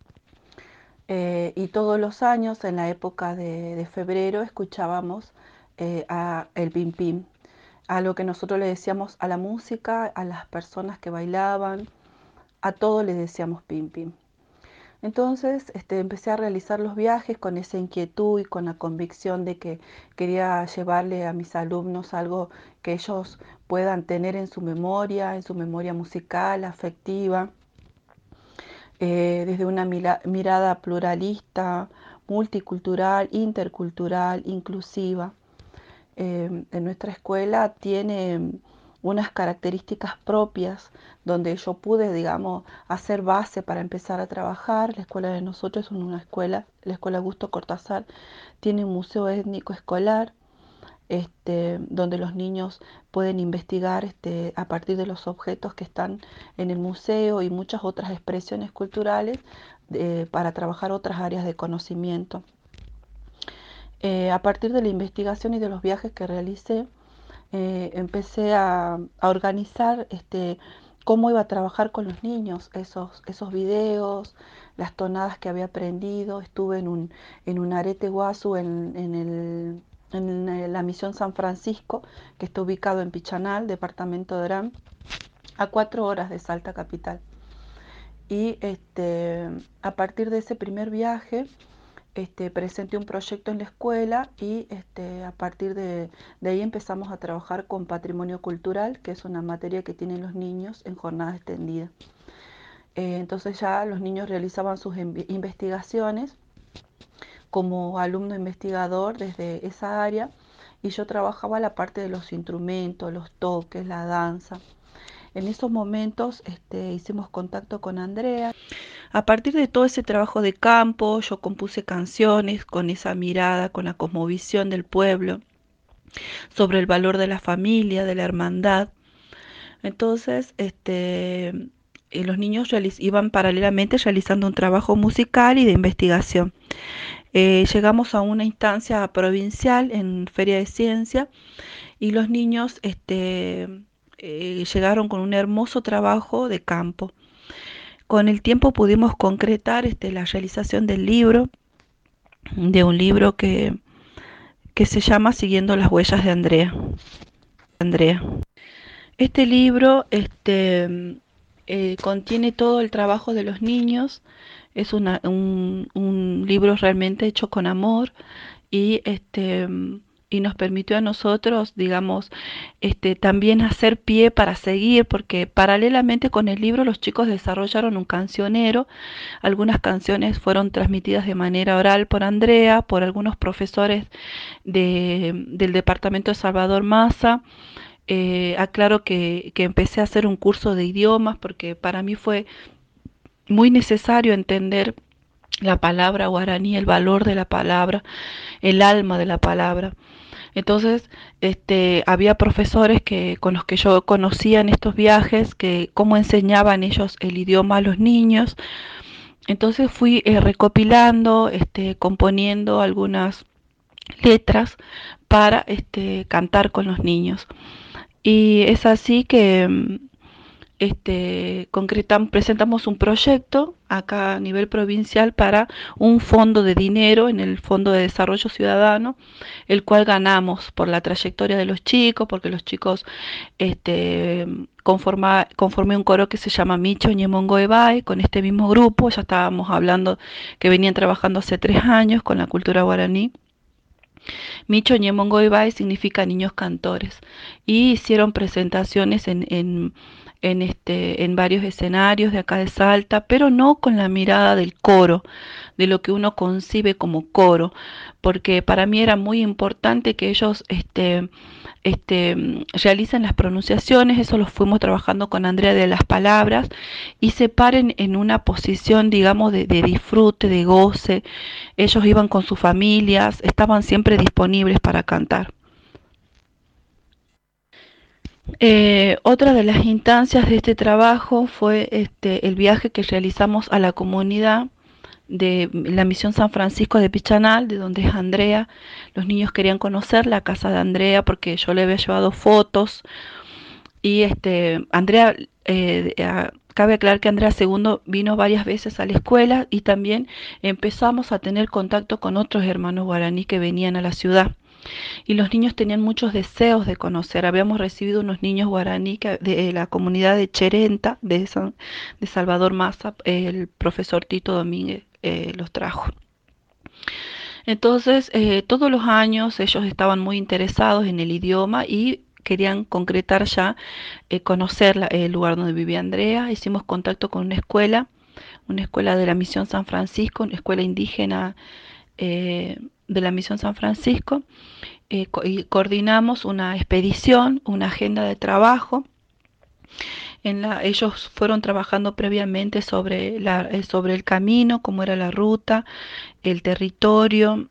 Y todos los años, en la época de febrero, escuchábamos a el pim pim, a lo que nosotros le decíamos a la música, a las personas que bailaban, a todo le decíamos pim pim. Entonces empecé a realizar los viajes con esa inquietud y con la convicción de que quería llevarle a mis alumnos algo que ellos puedan tener en su memoria musical, afectiva, desde una mirada pluralista, multicultural, intercultural, inclusiva. En nuestra escuela tiene unas características propias donde yo pude, digamos, hacer base para empezar a trabajar. La escuela de nosotros es una escuela, la escuela Augusto Cortázar, tiene un museo étnico escolar, donde los niños pueden investigar a partir de los objetos que están en el museo y muchas otras expresiones culturales para trabajar otras áreas de conocimiento. A partir de la investigación y de los viajes que realicé, empecé a organizar cómo iba a trabajar con los niños, esos videos, las tonadas que había aprendido. Estuve en un arete guasu en la Misión San Francisco, que está ubicado en Pichanal, departamento de Orán, a 4 horas de Salta capital. Y a partir de ese primer viaje, presenté un proyecto en la escuela y a partir de ahí empezamos a trabajar con patrimonio cultural, que es una materia que tienen los niños en jornada extendida. Entonces ya los niños realizaban sus investigaciones como alumno investigador desde esa área y yo trabajaba la parte de los instrumentos, los toques, la danza. En esos momentos hicimos contacto con Andrea. A partir de todo ese trabajo de campo, yo compuse canciones con esa mirada, con la cosmovisión del pueblo, sobre el valor de la familia, de la hermandad. Entonces, los niños iban paralelamente realizando un trabajo musical y de investigación. Llegamos a una instancia provincial en Feria de Ciencia y los niños llegaron con un hermoso trabajo de campo. Con el tiempo pudimos concretar la realización del libro, de un libro que se llama Siguiendo las huellas de Andrea. Este libro contiene todo el trabajo de los niños. Es un libro realmente hecho con amor y y nos permitió a nosotros, digamos, también hacer pie para seguir, porque paralelamente con el libro los chicos desarrollaron un cancionero. Algunas canciones fueron transmitidas de manera oral por Andrea, por algunos profesores del departamento de Salvador Massa. Aclaro que empecé a hacer un curso de idiomas porque para mí fue muy necesario entender la palabra guaraní, el valor de la palabra, el alma de la palabra. Entonces, había profesores con los que yo conocía en estos viajes, que cómo enseñaban ellos el idioma a los niños. Entonces fui recopilando, componiendo algunas letras para cantar con los niños. Y es así que presentamos un proyecto acá a nivel provincial para un fondo de dinero en el Fondo de Desarrollo Ciudadano, el cual ganamos por la trayectoria de los chicos, porque los chicos conformé un coro que se llama Micho Ñemongo Ebay, con este mismo grupo. Ya estábamos hablando que venían trabajando hace 3 años con la cultura guaraní. Micho Ñemongo Ebay significa niños cantores, y hicieron presentaciones en varios escenarios de acá de Salta, pero no con la mirada del coro, de lo que uno concibe como coro, porque para mí era muy importante que ellos realicen las pronunciaciones. Eso lo fuimos trabajando con Andrea, de las palabras, y se paren en una posición, digamos, de disfrute, de goce. Ellos iban con sus familias, estaban siempre disponibles para cantar. Otra de las instancias de este trabajo fue el viaje que realizamos a la comunidad de la Misión San Francisco de Pichanal, de donde es Andrea. Los niños querían conocer la casa de Andrea porque yo le había llevado fotos, y Andrea, cabe aclarar que Andrea II vino varias veces a la escuela, y también empezamos a tener contacto con otros hermanos guaraní que venían a la ciudad. Y los niños tenían muchos deseos de conocer. Habíamos recibido unos niños guaraní de la comunidad de Cherenta, de Salvador Massa. El profesor Tito Domínguez los trajo. Entonces, todos los años ellos estaban muy interesados en el idioma y querían concretar ya, conocer el lugar donde vivía Andrea. Hicimos contacto con una escuela de la Misión San Francisco, una escuela indígena de la Misión San Francisco, y coordinamos una expedición, una agenda de trabajo. Ellos fueron trabajando previamente sobre el camino, cómo era la ruta, el territorio.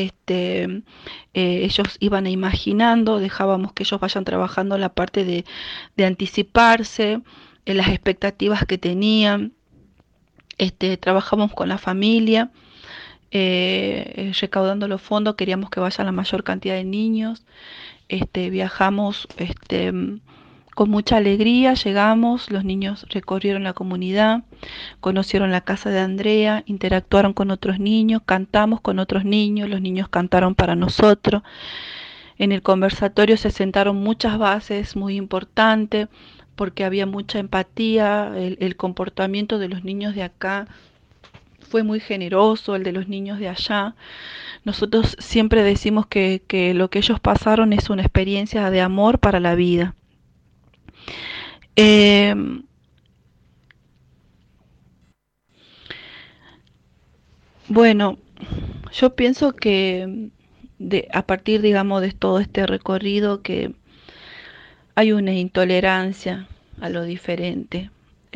Ellos iban imaginando, dejábamos que ellos vayan trabajando la parte de anticiparse, las expectativas que tenían. Trabajamos con la familia, recaudando los fondos. Queríamos que vaya la mayor cantidad de niños. Viajamos con mucha alegría, llegamos, los niños recorrieron la comunidad, conocieron la casa de Andrea, interactuaron con otros niños, cantamos con otros niños, los niños cantaron para nosotros. En el conversatorio se sentaron muchas bases muy importantes, porque había mucha empatía. El comportamiento de los niños de acá fue muy generoso, el de los niños de allá. Nosotros siempre decimos que lo que ellos pasaron es una experiencia de amor para la vida. Bueno, yo pienso que a partir, digamos, de todo este recorrido, que hay una intolerancia a lo diferente.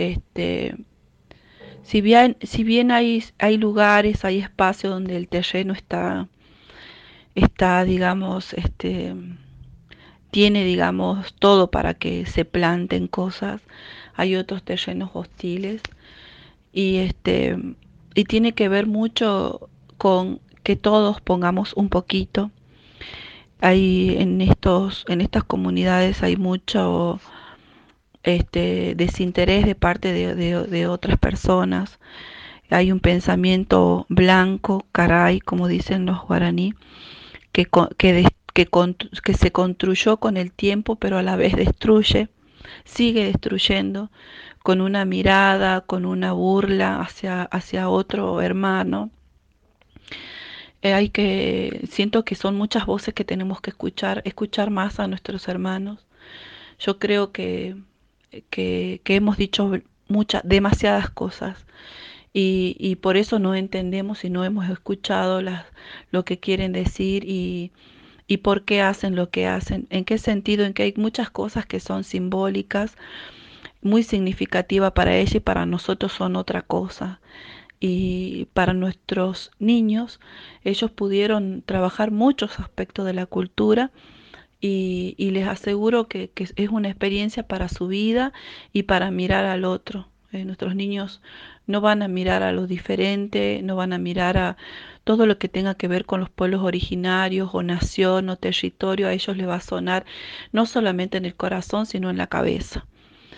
Si bien hay lugares, hay espacios donde el terreno está digamos, tiene, digamos, todo para que se planten cosas, hay otros terrenos hostiles, y tiene que ver mucho con que todos pongamos un poquito. En estas comunidades hay mucho desinterés de parte de otras personas. Hay un pensamiento blanco, caray, como dicen los guaraní, que se construyó con el tiempo, pero a la vez sigue destruyendo, con una mirada, con una burla hacia otro hermano. Siento que son muchas voces que tenemos que escuchar más a nuestros hermanos. Yo creo que hemos dicho demasiadas cosas y por eso no entendemos y no hemos escuchado lo que quieren decir y por qué hacen lo que hacen. ¿En qué sentido? En que hay muchas cosas que son simbólicas, muy significativas para ella y para nosotros son otra cosa. Y para nuestros niños, ellos pudieron trabajar muchos aspectos de la cultura y les aseguro que es una experiencia para su vida y para mirar al otro. Nuestros niños no van a mirar a lo diferente, no van a mirar a todo lo que tenga que ver con los pueblos originarios o nación o territorio. A ellos les va a sonar no solamente en el corazón, sino en la cabeza.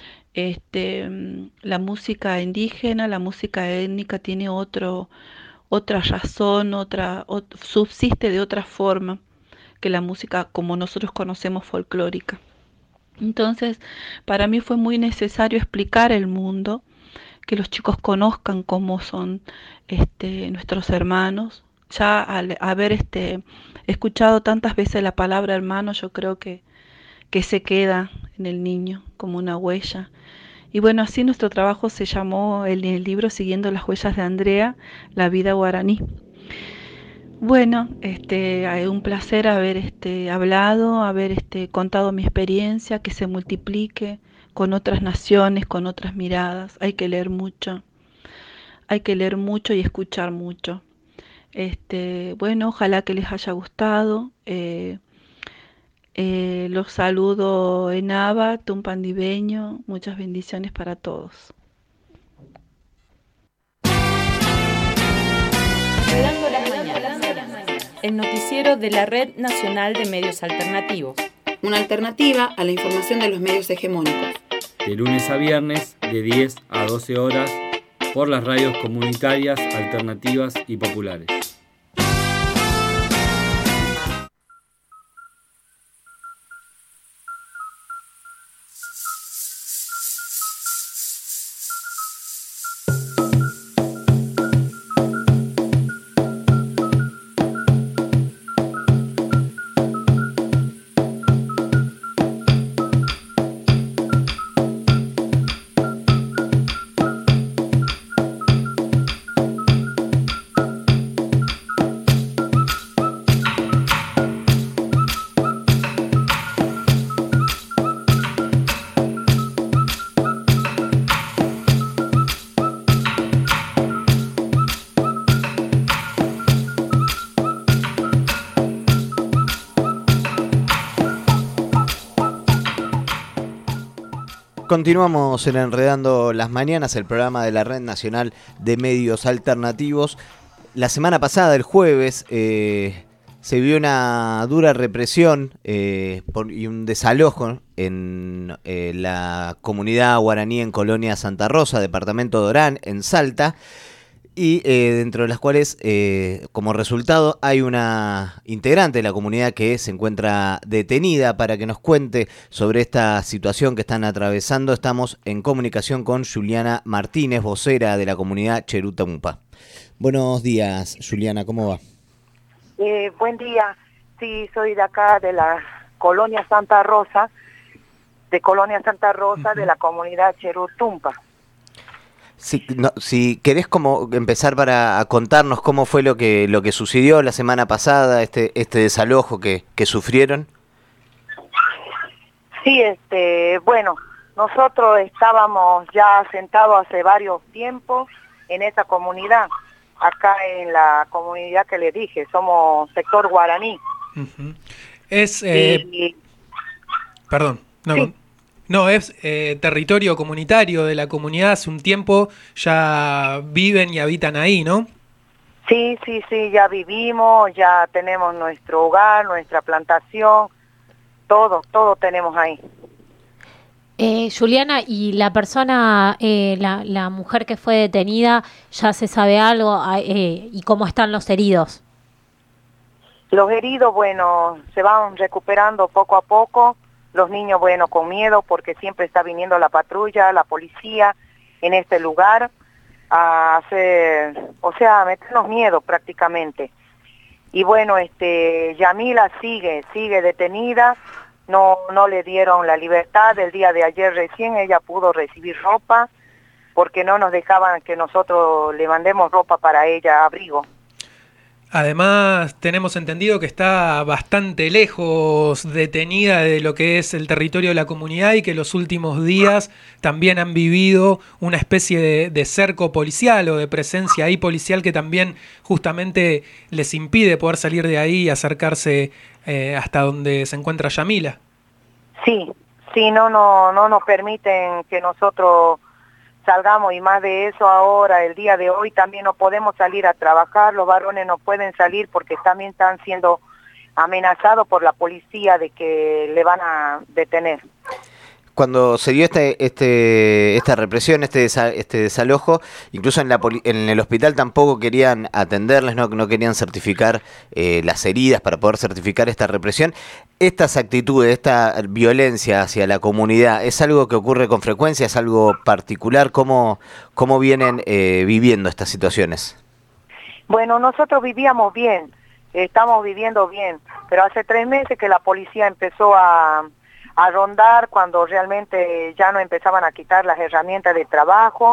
La música indígena, la música étnica tiene otra razón, subsiste de otra forma que la música como nosotros conocemos folclórica. Entonces, para mí fue muy necesario explicar el mundo, que los chicos conozcan cómo son nuestros hermanos. Ya al haber escuchado tantas veces la palabra hermano, yo creo que se queda en el niño como una huella. Y bueno, así nuestro trabajo se llamó en el libro Siguiendo las huellas de Andrea, la vida guaraní. Bueno, un placer haber hablado, haber contado mi experiencia, que se multiplique con otras naciones, con otras miradas. Hay que leer mucho y escuchar mucho. Bueno, ojalá que les haya gustado. Los saludo en Aba, Tumpandibeño, muchas bendiciones para todos. El noticiero de la Red Nacional de Medios Alternativos. Una alternativa a la información de los medios hegemónicos. De lunes a viernes, de 10 a 12 horas, por las radios comunitarias, alternativas y populares. Continuamos en Enredando las Mañanas, el programa de la Red Nacional de Medios Alternativos. La semana pasada, el jueves, se vio una dura represión y un desalojo en la comunidad guaraní en Colonia Santa Rosa, departamento de Orán, en Salta, y dentro de las cuales, como resultado, hay una integrante de la comunidad que se encuentra detenida. Para que nos cuente sobre esta situación que están atravesando, estamos en comunicación con Juliana Martínez, vocera de la comunidad Cherú Tumpa. Buenos días, Juliana, ¿cómo va? Buen día, sí, soy de acá, de la Colonia Santa Rosa, de la comunidad Cherú Tumpa. Si querés como empezar para contarnos cómo fue lo que sucedió la semana pasada, este desalojo que sufrieron. Sí, bueno, nosotros estábamos ya sentados hace varios tiempos en esa comunidad, acá en la comunidad que les dije, somos sector guaraní. Uh-huh. Perdón, no. Sí. No, es territorio comunitario de la comunidad, hace un tiempo ya viven y habitan ahí, ¿no? Sí, ya vivimos, ya tenemos nuestro hogar, nuestra plantación, todo tenemos ahí. Juliana, ¿y la persona, la mujer que fue detenida, ya se sabe algo y cómo están los heridos? Los heridos, bueno, se van recuperando poco a poco. Los niños, bueno, con miedo porque siempre está viniendo la patrulla, la policía en este lugar a hacer, a meternos miedo prácticamente. Y bueno, Yamila sigue detenida, no le dieron la libertad. El día de ayer recién ella pudo recibir ropa, porque no nos dejaban que nosotros le mandemos ropa para ella, abrigo. Además, tenemos entendido que está bastante lejos detenida de lo que es el territorio de la comunidad y que los últimos días también han vivido una especie de cerco policial o de presencia ahí policial que también justamente les impide poder salir de ahí y acercarse hasta donde se encuentra Yamila. Sí, no nos permiten que nosotros salgamos, y más de eso ahora, el día de hoy también no podemos salir a trabajar, los varones no pueden salir porque también están siendo amenazados por la policía de que le van a detener. Cuando se dio esta represión, este desalojo, incluso en el hospital tampoco querían atenderles, no querían certificar las heridas para poder certificar esta represión. Estas actitudes, esta violencia hacia la comunidad, ¿es algo que ocurre con frecuencia? ¿Es algo particular? ¿Cómo vienen viviendo estas situaciones? Bueno, nosotros vivíamos bien, estamos viviendo bien, pero hace 3 meses que la policía empezó a rondar, cuando realmente ya no empezaban a quitar las herramientas de trabajo,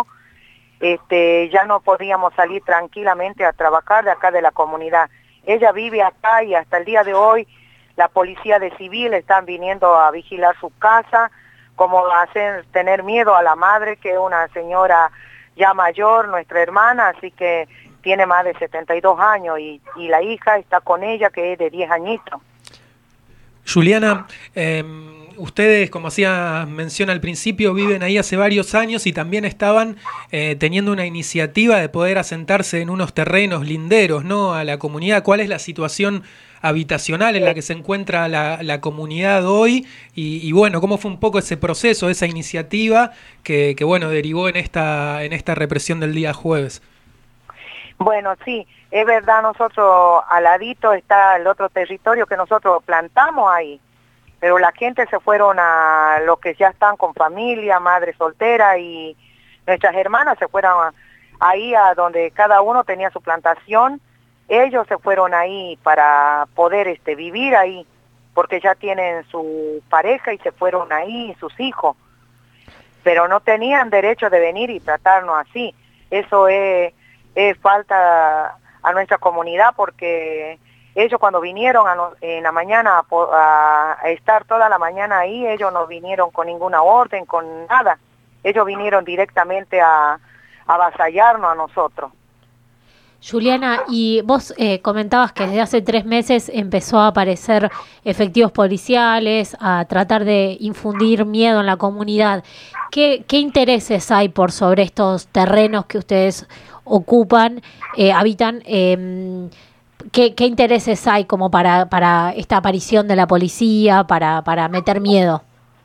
ya no podíamos salir tranquilamente a trabajar de acá de la comunidad. Ella vive acá y hasta el día de hoy la policía de civil están viniendo a vigilar su casa, como hacer tener miedo a la madre, que es una señora ya mayor, nuestra hermana, así que tiene más de 72 años, y la hija está con ella, que es de 10 añitos. Juliana, ustedes, como hacía mención al principio, viven ahí hace varios años y también estaban teniendo una iniciativa de poder asentarse en unos terrenos linderos, ¿no?, a la comunidad. ¿Cuál es la situación habitacional en la que se encuentra la comunidad hoy? Y bueno, ¿cómo fue un poco ese proceso, esa iniciativa que bueno, derivó en esta represión del día jueves? Bueno, sí, es verdad, nosotros al ladito está el otro territorio que nosotros plantamos ahí, pero la gente se fueron a los que ya están con familia, madre soltera, y nuestras hermanas se fueron ahí a donde cada uno tenía su plantación. Ellos se fueron ahí para poder vivir ahí, porque ya tienen su pareja y se fueron ahí, sus hijos, pero no tenían derecho de venir y tratarnos así. Eso es falta a nuestra comunidad, porque ellos cuando vinieron en la mañana a estar toda la mañana ahí, ellos no vinieron con ninguna orden, con nada. Ellos vinieron directamente a avasallarnos a nosotros. Juliana, y vos comentabas que desde hace 3 meses empezó a aparecer efectivos policiales, a tratar de infundir miedo en la comunidad. ¿Qué intereses hay por sobre estos terrenos que ustedes ocupan, habitan? ¿Qué intereses hay como para esta aparición de la policía, para meter miedo?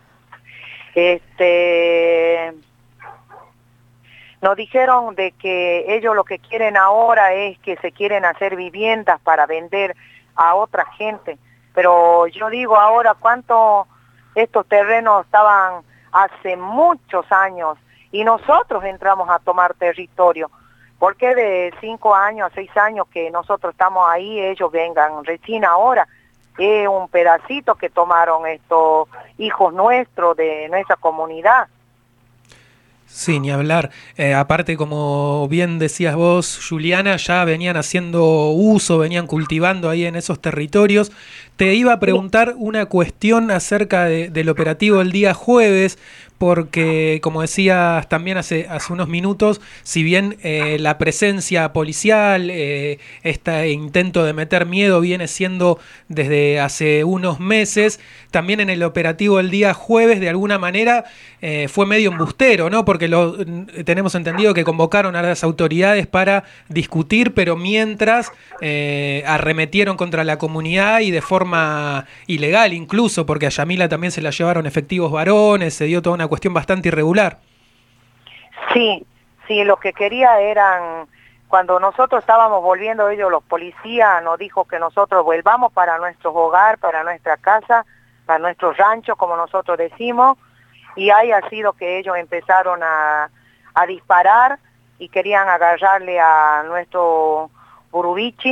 Nos dijeron de que ellos lo que quieren ahora es que se quieren hacer viviendas para vender a otra gente, pero yo digo ahora, ¿cuánto estos terrenos estaban hace muchos años y nosotros entramos a tomar territorio? ¿Por qué de 5 años a 6 años que nosotros estamos ahí, ellos vengan recién ahora? Es un pedacito que tomaron estos hijos nuestros de nuestra comunidad. Sí, ni hablar. Aparte, como bien decías vos, Juliana, ya venían haciendo uso, venían cultivando ahí en esos territorios. Te iba a preguntar una cuestión acerca del operativo del día jueves, porque, como decías también hace unos minutos, si bien la presencia policial, este intento de meter miedo viene siendo desde hace unos meses, también en el operativo del día jueves, de alguna manera, fue medio embustero, ¿no? Porque tenemos entendido que convocaron a las autoridades para discutir, pero mientras arremetieron contra la comunidad y de forma ilegal incluso, porque a Yamila también se la llevaron efectivos varones, se dio toda una cuestión bastante irregular. Sí, lo que quería eran, cuando nosotros estábamos volviendo, ellos, los policías, nos dijo que nosotros volvamos para nuestro hogar, para nuestra casa, para nuestro rancho, como nosotros decimos, y ahí ha sido que ellos empezaron a disparar y querían agarrarle a nuestro Burubichi,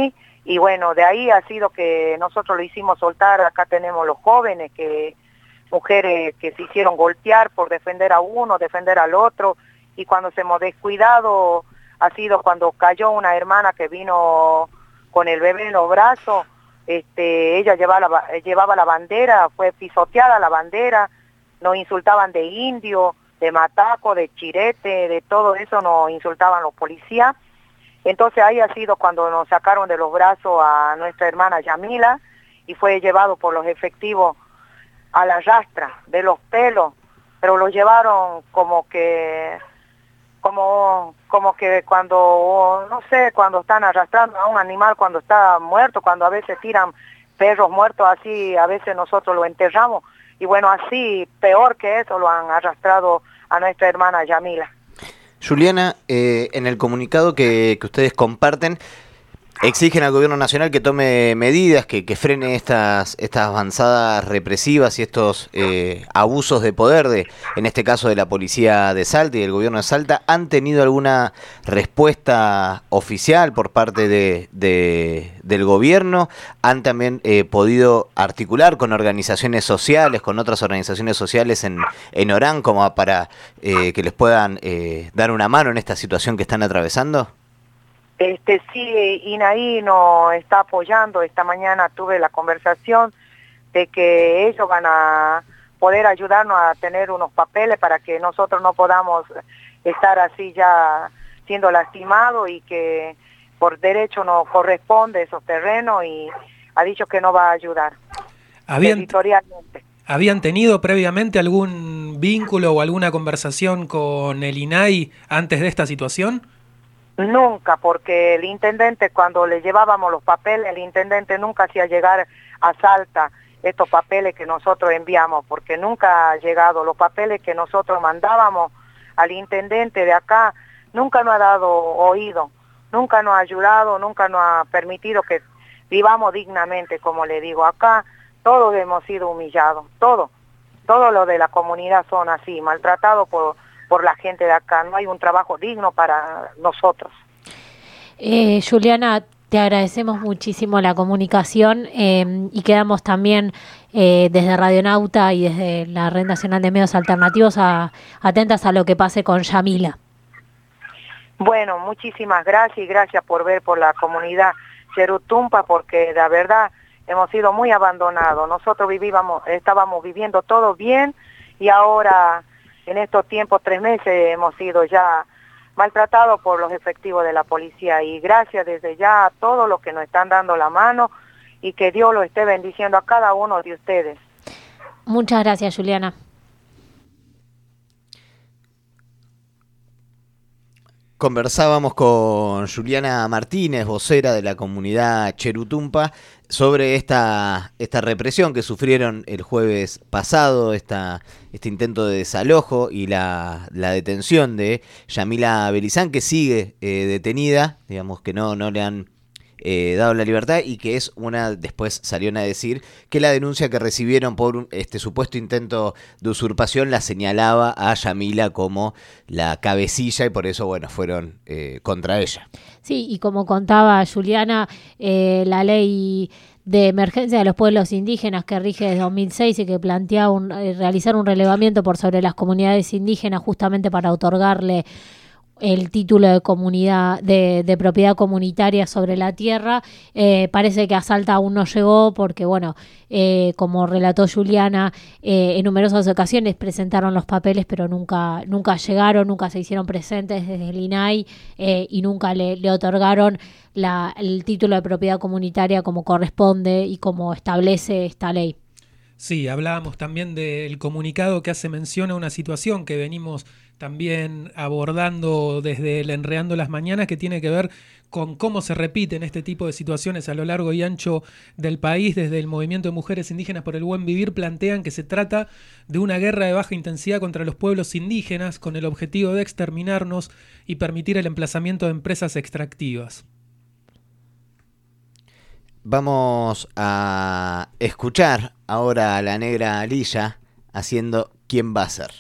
Y bueno, de ahí ha sido que nosotros lo hicimos soltar. Acá tenemos los jóvenes, mujeres que se hicieron golpear por defender a uno, defender al otro, y cuando se hemos descuidado ha sido cuando cayó una hermana que vino con el bebé en los brazos. Ella llevaba la bandera, fue pisoteada la bandera, nos insultaban de indio, de mataco, de chirete, de todo eso nos insultaban los policías. Entonces ahí ha sido cuando nos sacaron de los brazos a nuestra hermana Yamila y fue llevado por los efectivos a la rastra de los pelos, pero lo llevaron como que cuando, no sé, cuando están arrastrando a un animal cuando está muerto, cuando a veces tiran perros muertos, así a veces nosotros lo enterramos, y bueno, así, peor que eso, lo han arrastrado a nuestra hermana Yamila. Juliana, en el comunicado que ustedes comparten, exigen al gobierno nacional que tome medidas, que frene estas avanzadas represivas y estos abusos de poder, en este caso de la policía de Salta y del gobierno de Salta. ¿Han tenido alguna respuesta oficial por parte del gobierno? ¿Han también podido articular con organizaciones sociales, con otras organizaciones sociales en Orán, como para que les puedan dar una mano en esta situación que están atravesando? Sí, INAI nos está apoyando. Esta mañana tuve la conversación de que ellos van a poder ayudarnos a tener unos papeles para que nosotros no podamos estar así ya siendo lastimados, y que por derecho nos corresponde esos terrenos, y ha dicho que nos va a ayudar editorialmente. ¿Habían tenido previamente algún vínculo o alguna conversación con el INAI antes de esta situación? Nunca, porque el intendente, cuando le llevábamos los papeles, el intendente nunca hacía llegar a Salta estos papeles que nosotros enviamos, porque nunca ha llegado. Los papeles que nosotros mandábamos al intendente de acá, nunca nos ha dado oído, nunca nos ha ayudado, nunca nos ha permitido que vivamos dignamente, como le digo. Acá todos hemos sido humillados, todos los de la comunidad son así, maltratados por la gente de acá. No hay un trabajo digno para nosotros. Juliana, te agradecemos muchísimo la comunicación y quedamos también desde Radionauta y desde la Red Nacional de Medios Alternativos atentas a lo que pase con Yamila. Bueno, muchísimas gracias, y gracias por ver por la comunidad Cherutumpa, porque la verdad hemos sido muy abandonados. Nosotros estábamos viviendo todo bien, y ahora en estos tiempos, 3 meses, hemos sido ya maltratados por los efectivos de la policía. Y gracias desde ya a todos los que nos están dando la mano, y que Dios lo esté bendiciendo a cada uno de ustedes. Muchas gracias, Juliana. Conversábamos con Juliana Martínez, vocera de la comunidad Cherutumpa, sobre esta represión que sufrieron el jueves pasado, este intento de desalojo y la detención de Yamila Belizán, que sigue detenida, digamos que no le han dado la libertad, y que después salieron a decir que la denuncia que recibieron por este supuesto intento de usurpación la señalaba a Yamila como la cabecilla, y por eso fueron contra ella. Sí, y como contaba Juliana, la ley de emergencia de los pueblos indígenas que rige desde 2006 y que plantea realizar un relevamiento por sobre las comunidades indígenas, justamente para otorgarle el título de comunidad de propiedad comunitaria sobre la tierra, parece que a Salta aún no llegó, porque como relató Juliana, en numerosas ocasiones presentaron los papeles, pero nunca llegaron, nunca se hicieron presentes desde el INAI, y nunca le otorgaron el título de propiedad comunitaria como corresponde y como establece esta ley. Sí, hablábamos también del comunicado que hace mención a una situación que venimos también abordando desde el Enredando las Mañanas, que tiene que ver con cómo se repiten este tipo de situaciones a lo largo y ancho del país. Desde el Movimiento de Mujeres Indígenas por el Buen Vivir plantean que se trata de una guerra de baja intensidad contra los pueblos indígenas, con el objetivo de exterminarnos y permitir el emplazamiento de empresas extractivas. Vamos a escuchar ahora a la Negra Lilla haciendo ¿Quién va a ser?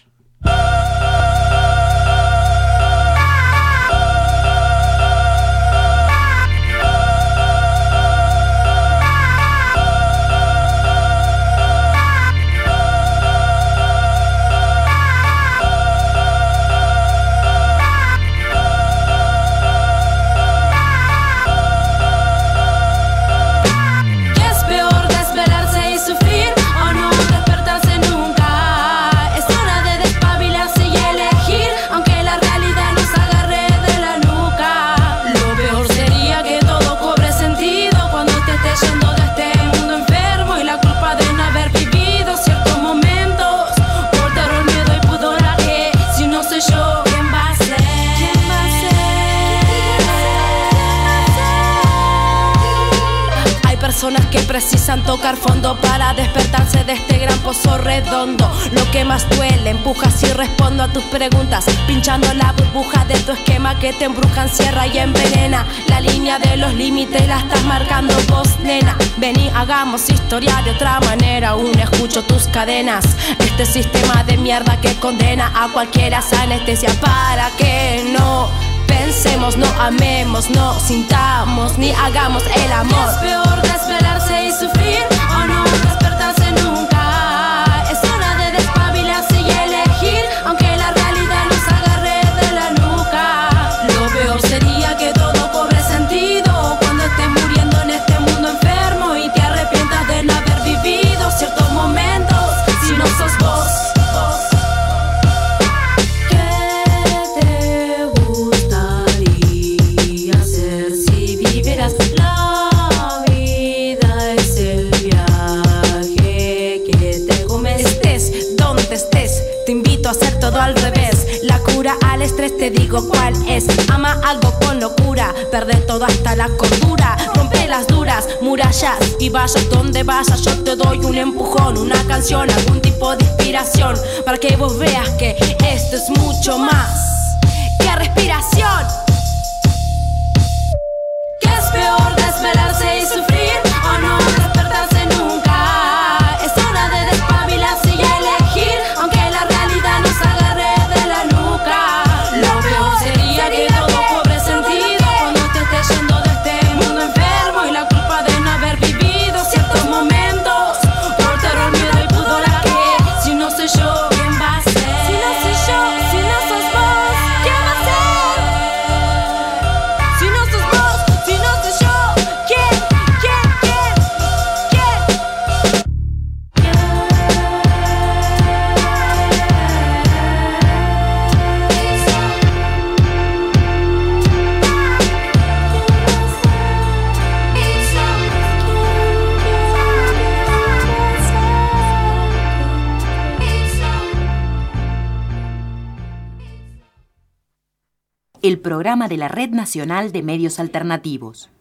precisan tocar fondo para despertarse de este gran pozo redondo. Lo que más duele, empujas y respondo a tus preguntas, pinchando la burbuja de tu esquema que te embruja, encierra y envenena. La línea de los límites la estás marcando vos, nena. Vení, hagamos historia de otra manera. Aún escucho tus cadenas, este sistema de mierda que condena a cualquiera esa anestesia para que no pensemos, no amemos, no sintamos ni hagamos el amor. Es peor desvelarse y sufrir o no despertarse nunca. Es hora de despabilarse y elegir, aunque la realidad nos agarre de la nuca. Lo peor sería que todo cobre sentido cuando estés muriendo en este mundo enfermo y te arrepientas de no haber vivido ciertos momentos si no sos vos. Hacer todo al revés, la cura al estrés te digo cuál es. Ama algo con locura, perde todo hasta la cordura, rompe las duras murallas y vayas donde vayas. Yo te doy un empujón, una canción, algún tipo de inspiración, para que vos veas que esto es mucho más que respiración. Que es peor desvelarse y sufrir o no despertarse nunca. Es hora de despabilarse y elegir, aunque la realidad nos agarre de la nuca. Lo peor sería que todo cobre sentido cuando te estés yendo de este mundo enfermo y la culpa de no haber vivido ciertos momentos por terror, miedo y pudor a que si no soy yo, ¿quién va a ser? Si no soy yo, si no sos vos, ¿quién va a ser? Si no sos vos, si no soy yo, ¿quién? El programa de la Red Nacional de Medios Alternativos.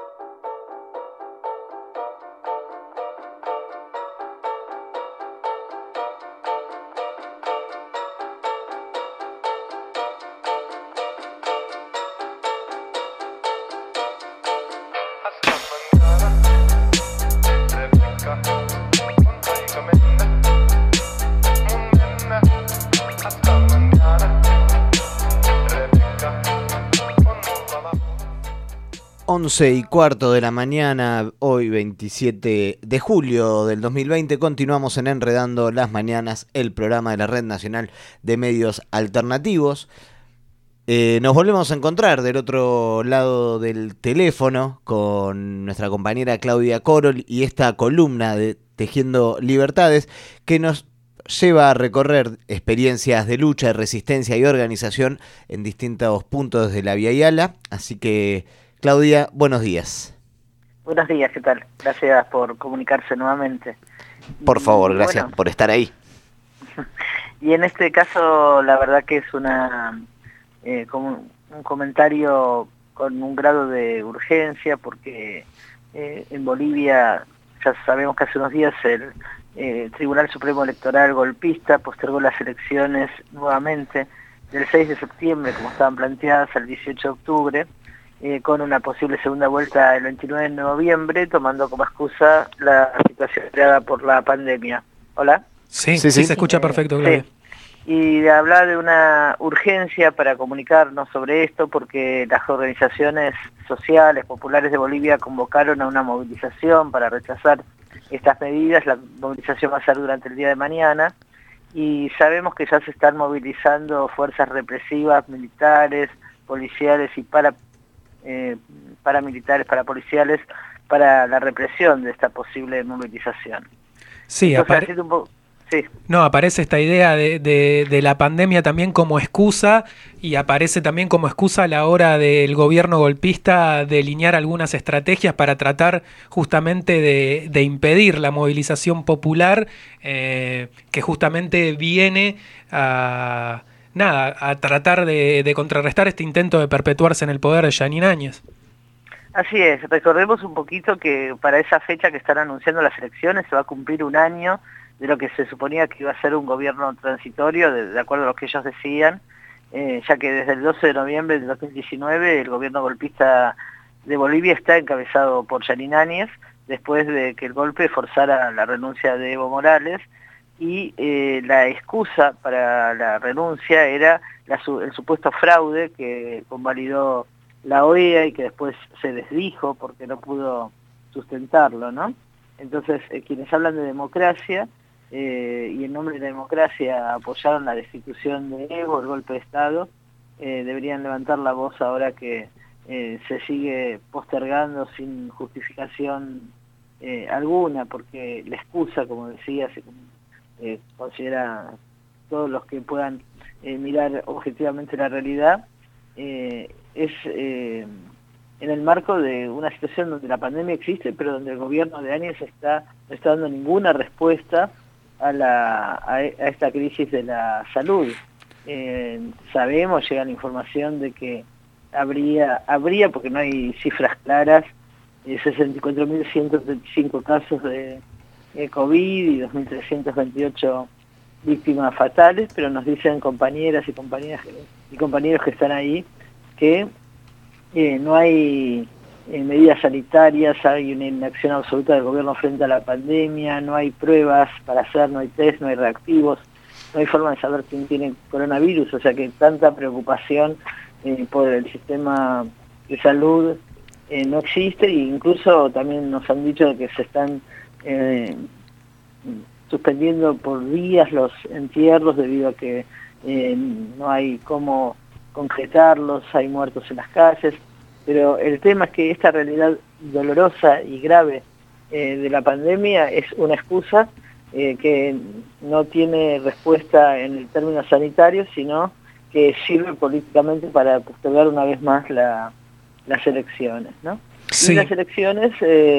Once y cuarto de la mañana, hoy 27 de julio del 2020, continuamos en Enredando las Mañanas, el programa de la Red Nacional de Medios Alternativos. Nos volvemos a encontrar del otro lado del teléfono con nuestra compañera Claudia Corol y esta columna de Tejiendo Libertades que nos lleva a recorrer experiencias de lucha, de resistencia y organización en distintos puntos de la Vía Yala. Así que, Claudia, buenos días. Buenos días, ¿qué tal? Gracias por comunicarse nuevamente. Por favor, gracias por estar ahí. Y en este caso, la verdad que es como un comentario con un grado de urgencia, porque en Bolivia ya sabemos que hace unos días el Tribunal Supremo Electoral golpista postergó las elecciones nuevamente del 6 de septiembre, como estaban planteadas, al 18 de octubre, con una posible segunda vuelta el 29 de noviembre, tomando como excusa la situación creada por la pandemia. ¿Hola? Sí, se escucha perfecto, Claudia. Sí. Y hablar de una urgencia para comunicarnos sobre esto, porque las organizaciones sociales, populares de Bolivia convocaron a una movilización para rechazar estas medidas. La movilización va a ser durante el día de mañana, y sabemos que ya se están movilizando fuerzas represivas, militares, policiales y paramilitares, parapoliciales, para la represión de esta posible movilización. Sí, aparece esta idea de la pandemia también como excusa, y aparece también como excusa a la hora del gobierno golpista delinear algunas estrategias para tratar justamente de impedir la movilización popular, que justamente viene a tratar de contrarrestar este intento de perpetuarse en el poder de Jeanine Áñez. Así es, recordemos un poquito que para esa fecha que están anunciando las elecciones se va a cumplir un año de lo que se suponía que iba a ser un gobierno transitorio, de acuerdo a lo que ellos decían, ya que desde el 12 de noviembre del 2019 el gobierno golpista de Bolivia está encabezado por Yanin Áñez, después de que el golpe forzara la renuncia de Evo Morales, y la excusa para la renuncia era el supuesto fraude que convalidó la OEA y que después se desdijo porque no pudo sustentarlo, ¿no? Entonces, quienes hablan de democracia y en nombre de la democracia apoyaron la destitución de Evo, el golpe de Estado, deberían levantar la voz ahora que se sigue postergando sin justificación alguna, porque la excusa, como decía, se considera todos los que puedan mirar objetivamente la realidad, es en el marco de una situación donde la pandemia existe, pero donde el gobierno de Áñez no está dando ninguna respuesta a esta crisis de la salud. Sabemos, llega la información de que habría, porque no hay cifras claras, 64.135 casos de COVID y 2.328 víctimas fatales, pero nos dicen compañeras y compañeros que están ahí que no hay medidas sanitarias, hay una inacción absoluta del gobierno frente a la pandemia, no hay pruebas para hacer, no hay test, no hay reactivos, no hay forma de saber quién tiene coronavirus, o sea que tanta preocupación por el sistema de salud no existe, e incluso también nos han dicho que se están suspendiendo por días los entierros debido a que no hay cómo concretarlos, hay muertos en las calles, pero el tema es que esta realidad dolorosa y grave de la pandemia es una excusa que no tiene respuesta en términos sanitarios, sino que sirve políticamente para postergar una vez más las elecciones, ¿no? Sí. Y las elecciones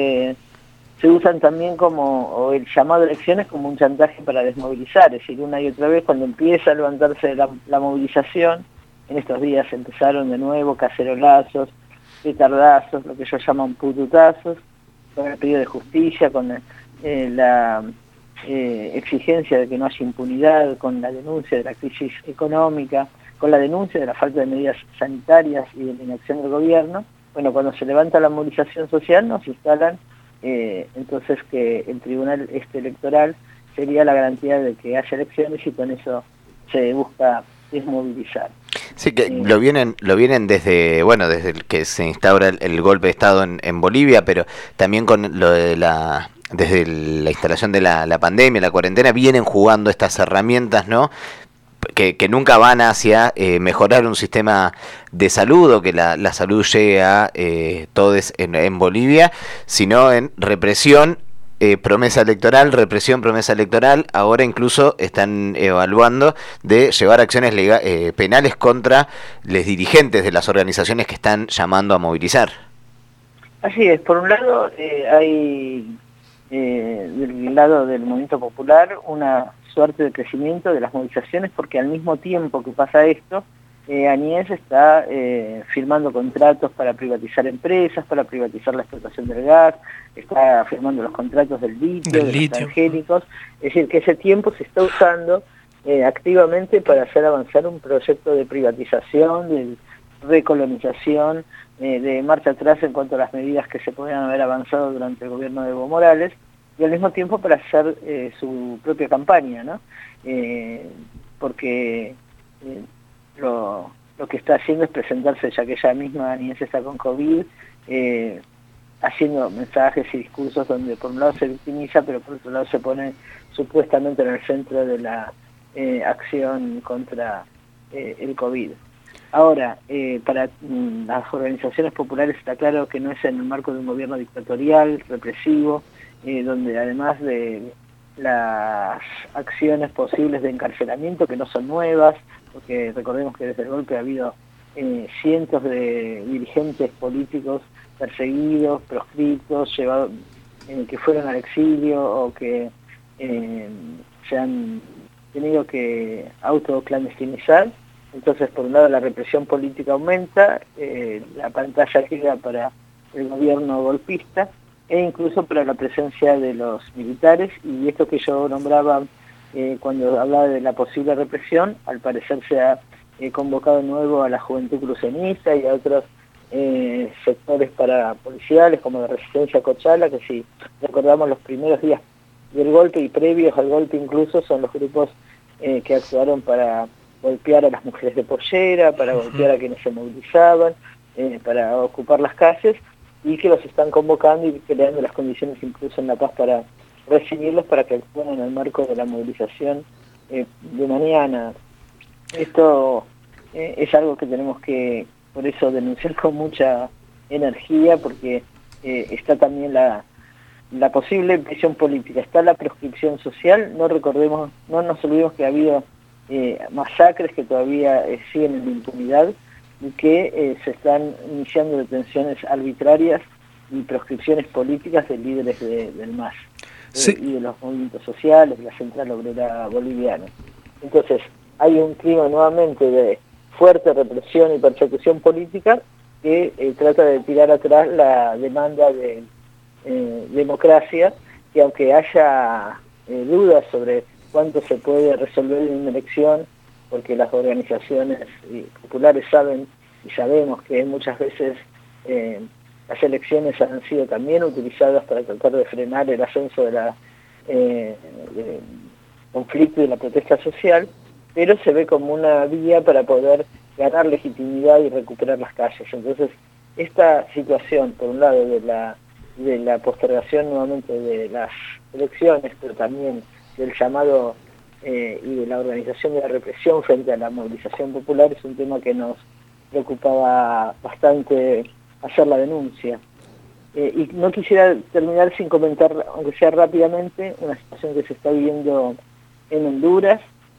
se usan también o el llamado a elecciones como un chantaje para desmovilizar, es decir, una y otra vez cuando empieza a levantarse la movilización, en estos días empezaron de nuevo cacerolazos, petardazos, lo que ellos llaman pututazos, con el pedido de justicia, con la exigencia de que no haya impunidad, con la denuncia de la crisis económica, con la denuncia de la falta de medidas sanitarias y de la inacción del gobierno. Bueno, cuando se levanta la movilización social nos instalan entonces que el tribunal electoral sería la garantía de que haya elecciones y con eso se busca desmovilizar. Sí, que lo vienen desde el que se instaura el golpe de Estado en Bolivia, pero también con lo de desde la instalación de la pandemia, la cuarentena, vienen jugando estas herramientas, ¿no? Que nunca van hacia mejorar un sistema de salud o que la salud llegue a todos en Bolivia, sino en represión, promesa electoral, represión, promesa electoral. Ahora incluso están evaluando de llevar acciones penales contra los dirigentes de las organizaciones que están llamando a movilizar. Así es, por un lado hay del lado del movimiento popular una suerte de crecimiento de las movilizaciones, porque al mismo tiempo que pasa esto, Áñez está firmando contratos para privatizar empresas, para privatizar la explotación del gas, está firmando los contratos del litio, de los transgénicos, es decir, que ese tiempo se está usando activamente para hacer avanzar un proyecto de privatización, de recolonización, de marcha atrás en cuanto a las medidas que se podían haber avanzado durante el gobierno de Evo Morales, y al mismo tiempo para hacer su propia campaña, ¿no? Porque lo que está haciendo es presentarse, ya que ella misma, Áñez, está con COVID, haciendo mensajes y discursos donde por un lado se victimiza, pero por otro lado se pone supuestamente en el centro de la acción contra el COVID. Ahora, para las organizaciones populares está claro que no es en el marco de un gobierno dictatorial, represivo, donde además de las acciones posibles de encarcelamiento, que no son nuevas, porque recordemos que desde el golpe ha habido cientos de dirigentes políticos perseguidos, proscritos, llevados, que fueron al exilio o que se han tenido que autoclandestinizar. Entonces, por un lado, la represión política aumenta, la pantalla queda para el gobierno golpista, e incluso para la presencia de los militares, y esto que yo nombraba cuando hablaba de la posible represión, al parecer se ha convocado de nuevo a la Juventud Crucenista y a otros sectores parapoliciales como la Resistencia Cochala, que si recordamos los primeros días del golpe y previos al golpe incluso son los grupos que actuaron para golpear a las mujeres de pollera, para golpear a quienes se movilizaban, para ocupar las calles, y que los están convocando y creando las condiciones incluso en La Paz para recibirlos, para que actúen en el marco de la movilización de mañana. Esto es algo que tenemos que, por eso, denunciar con mucha energía, porque está también la posible prisión política, está la proscripción social. No nos olvidemos que ha habido masacres que todavía siguen en la impunidad y que se están iniciando detenciones arbitrarias y proscripciones políticas de líderes del MAS y de los movimientos sociales, de la Central Obrera Boliviana. Entonces, hay un clima nuevamente de fuerte represión y persecución política que trata de tirar atrás la demanda de democracia, que aunque haya dudas sobre cuánto se puede resolver en una elección, porque las organizaciones populares saben y sabemos que muchas veces las elecciones han sido también utilizadas para tratar de frenar el ascenso de la conflicto y la protesta social, pero se ve como una vía para poder ganar legitimidad y recuperar las calles. Entonces, esta situación, por un lado, de la postergación nuevamente de las elecciones, pero también del llamado y de la organización de la represión frente a la movilización popular, es un tema que nos preocupaba bastante hacer la denuncia. Y no quisiera terminar sin comentar, aunque sea rápidamente, una situación que se está viviendo en Honduras,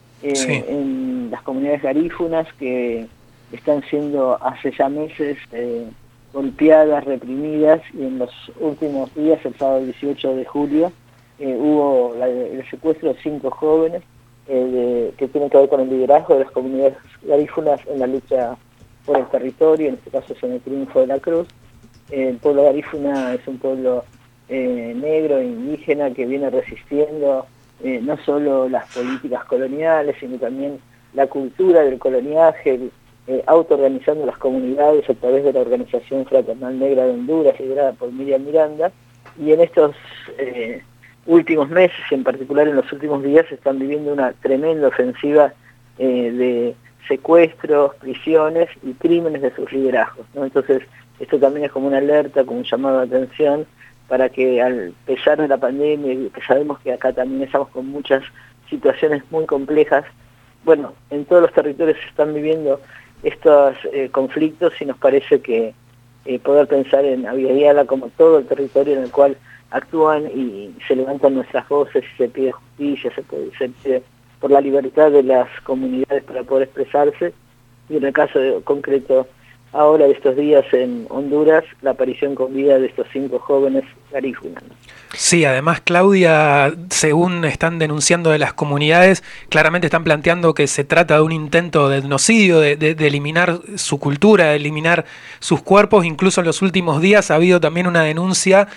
en las comunidades garífunas que están siendo hace ya meses golpeadas, reprimidas, y en los últimos días, el sábado 18 de julio, hubo el secuestro de 5 jóvenes que tienen que ver con el liderazgo de las comunidades garífunas en la lucha por el territorio, en este caso es en el Triunfo de la Cruz. El pueblo garífuna es un pueblo negro e indígena que viene resistiendo no solo las políticas coloniales, sino también la cultura del coloniaje, autoorganizando las comunidades a través de la Organización Fraternal Negra de Honduras, liderada por Miriam Miranda, y en estos últimos meses, en particular en los últimos días, están viviendo una tremenda ofensiva de secuestros, prisiones y crímenes de sus liderazgos, ¿no? Entonces, esto también es como una alerta, como un llamado de atención, para que al pesar de la pandemia, y que sabemos que acá también estamos con muchas situaciones muy complejas, bueno, en todos los territorios se están viviendo estos conflictos, y nos parece que poder pensar en Abya como todo el territorio en el cual actúan y se levantan nuestras voces, y se pide justicia, se pide por la libertad de las comunidades para poder expresarse, y en el caso concreto ahora de estos días en Honduras, la aparición con vida de estos 5 jóvenes garífunas. Sí, además, Claudia, según están denunciando de las comunidades, claramente están planteando que se trata de un intento de genocidio, de eliminar su cultura, de eliminar sus cuerpos. Incluso en los últimos días ha habido también una denuncia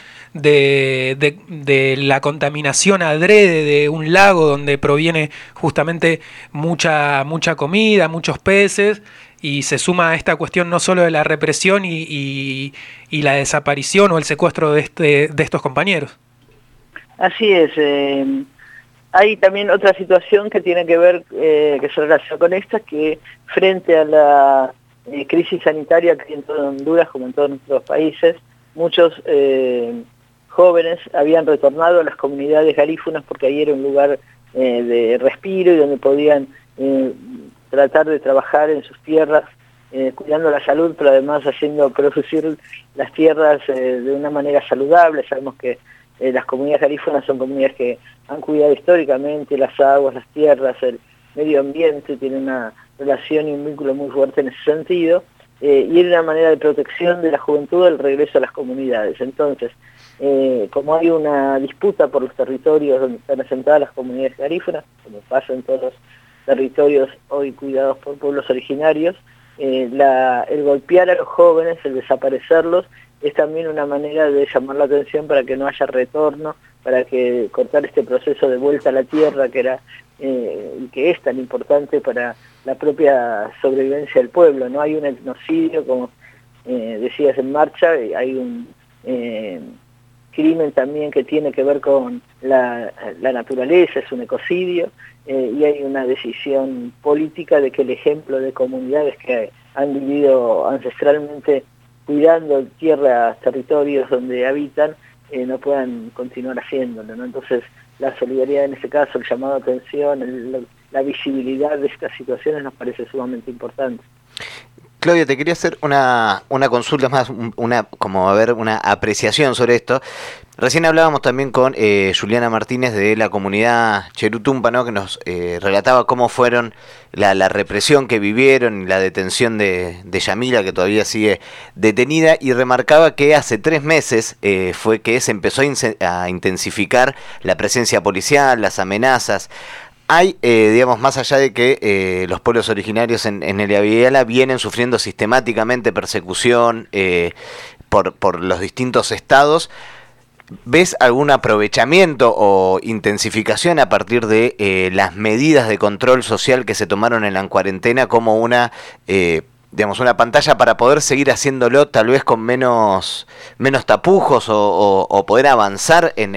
de la contaminación adrede de un lago donde proviene justamente mucha comida, muchos peces. Y se suma a esta cuestión no solo de la represión y la desaparición o el secuestro de estos compañeros. Así es. Hay también otra situación que tiene que ver, que se relaciona con esta, que frente a la crisis sanitaria que hay en toda Honduras, como en todos nuestros países, muchos jóvenes habían retornado a las comunidades garífunas porque ahí era un lugar de respiro y donde podían tratar de trabajar en sus tierras, cuidando la salud, pero además haciendo producir las tierras de una manera saludable. Sabemos que las comunidades garífunas son comunidades que han cuidado históricamente las aguas, las tierras, el medio ambiente, tienen una relación y un vínculo muy fuerte en ese sentido, y era una manera de protección de la juventud del regreso a las comunidades. Entonces, como hay una disputa por los territorios donde están asentadas las comunidades garífunas, como pasa en todos los territorios hoy cuidados por pueblos originarios, el golpear a los jóvenes, el desaparecerlos, es también una manera de llamar la atención para que no haya retorno, para que cortar este proceso de vuelta a la tierra que es tan importante para la propia sobrevivencia del pueblo. No hay un etnocidio, como decías en marcha, hay un crimen también que tiene que ver con la naturaleza, es un ecocidio, y hay una decisión política de que el ejemplo de comunidades que han vivido ancestralmente cuidando tierras, territorios donde habitan, no puedan continuar haciéndolo, ¿no? Entonces, la solidaridad en este caso, el llamado a atención, la visibilidad de estas situaciones nos parece sumamente importante. Claudia, te quería hacer una consulta más, una apreciación sobre esto. Recién hablábamos también con Juliana Martínez de la comunidad Cherutumpa, ¿no? Que nos relataba cómo fueron la represión que vivieron, la detención de Yamila, que todavía sigue detenida, y remarcaba que hace 3 meses fue que se empezó a intensificar la presencia policial, las amenazas. Hay, digamos, más allá de que los pueblos originarios en el Aviala vienen sufriendo sistemáticamente persecución por los distintos estados, ¿ves algún aprovechamiento o intensificación a partir de las medidas de control social que se tomaron en la cuarentena como una pantalla para poder seguir haciéndolo tal vez con menos tapujos o poder avanzar en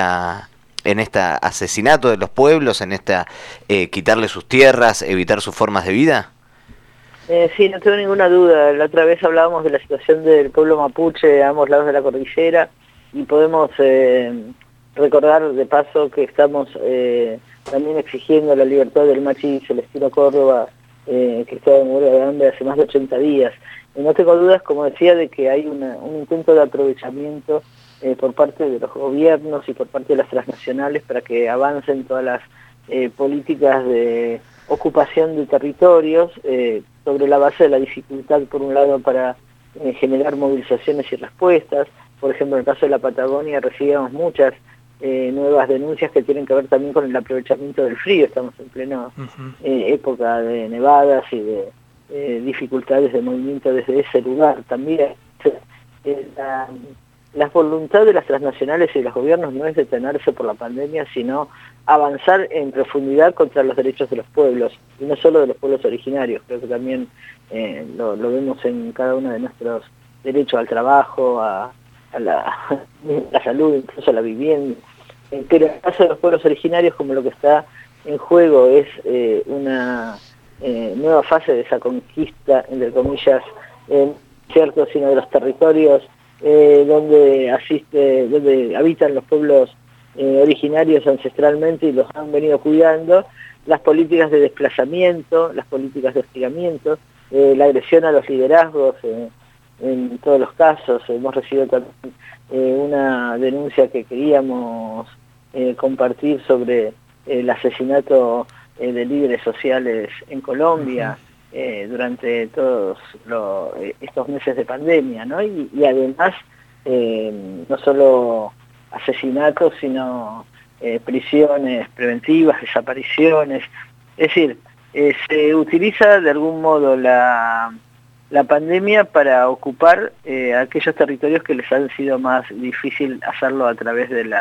este asesinato de los pueblos, en quitarle sus tierras, evitar sus formas de vida? Sí, no tengo ninguna duda. La otra vez hablábamos de la situación del pueblo mapuche a ambos lados de la cordillera, y podemos recordar de paso que estamos también exigiendo la libertad del machi Celestino Córdoba, que estaba en huelga de hambre hace más de 80 días. Y no tengo dudas, como decía, de que hay un intento de aprovechamiento por parte de los gobiernos y por parte de las transnacionales para que avancen todas las políticas de ocupación de territorios sobre la base de la dificultad, por un lado, para generar movilizaciones y respuestas. Por ejemplo, en el caso de la Patagonia recibimos muchas nuevas denuncias que tienen que ver también con el aprovechamiento del frío. Estamos en plena época de nevadas y de dificultades de movimiento desde ese lugar. También la voluntad de las transnacionales y de los gobiernos no es detenerse por la pandemia, sino avanzar en profundidad contra los derechos de los pueblos, y no solo de los pueblos originarios. Creo que también lo vemos en cada uno de nuestros derechos al trabajo, a la salud, incluso a la vivienda. Pero en el caso de los pueblos originarios, como lo que está en juego es una nueva fase de esa conquista, entre comillas, cierto, sino de los territorios donde habitan los pueblos originarios ancestralmente y los han venido cuidando, las políticas de desplazamiento, las políticas de hostigamiento, la agresión a los liderazgos en todos los casos. Hemos recibido también una denuncia que queríamos compartir sobre el asesinato de líderes sociales en Colombia durante todos estos meses de pandemia, ¿no? Y además, no solo asesinatos, sino prisiones preventivas, desapariciones. Es decir, se utiliza de algún modo la pandemia para ocupar aquellos territorios que les han sido más difícil hacerlo a través de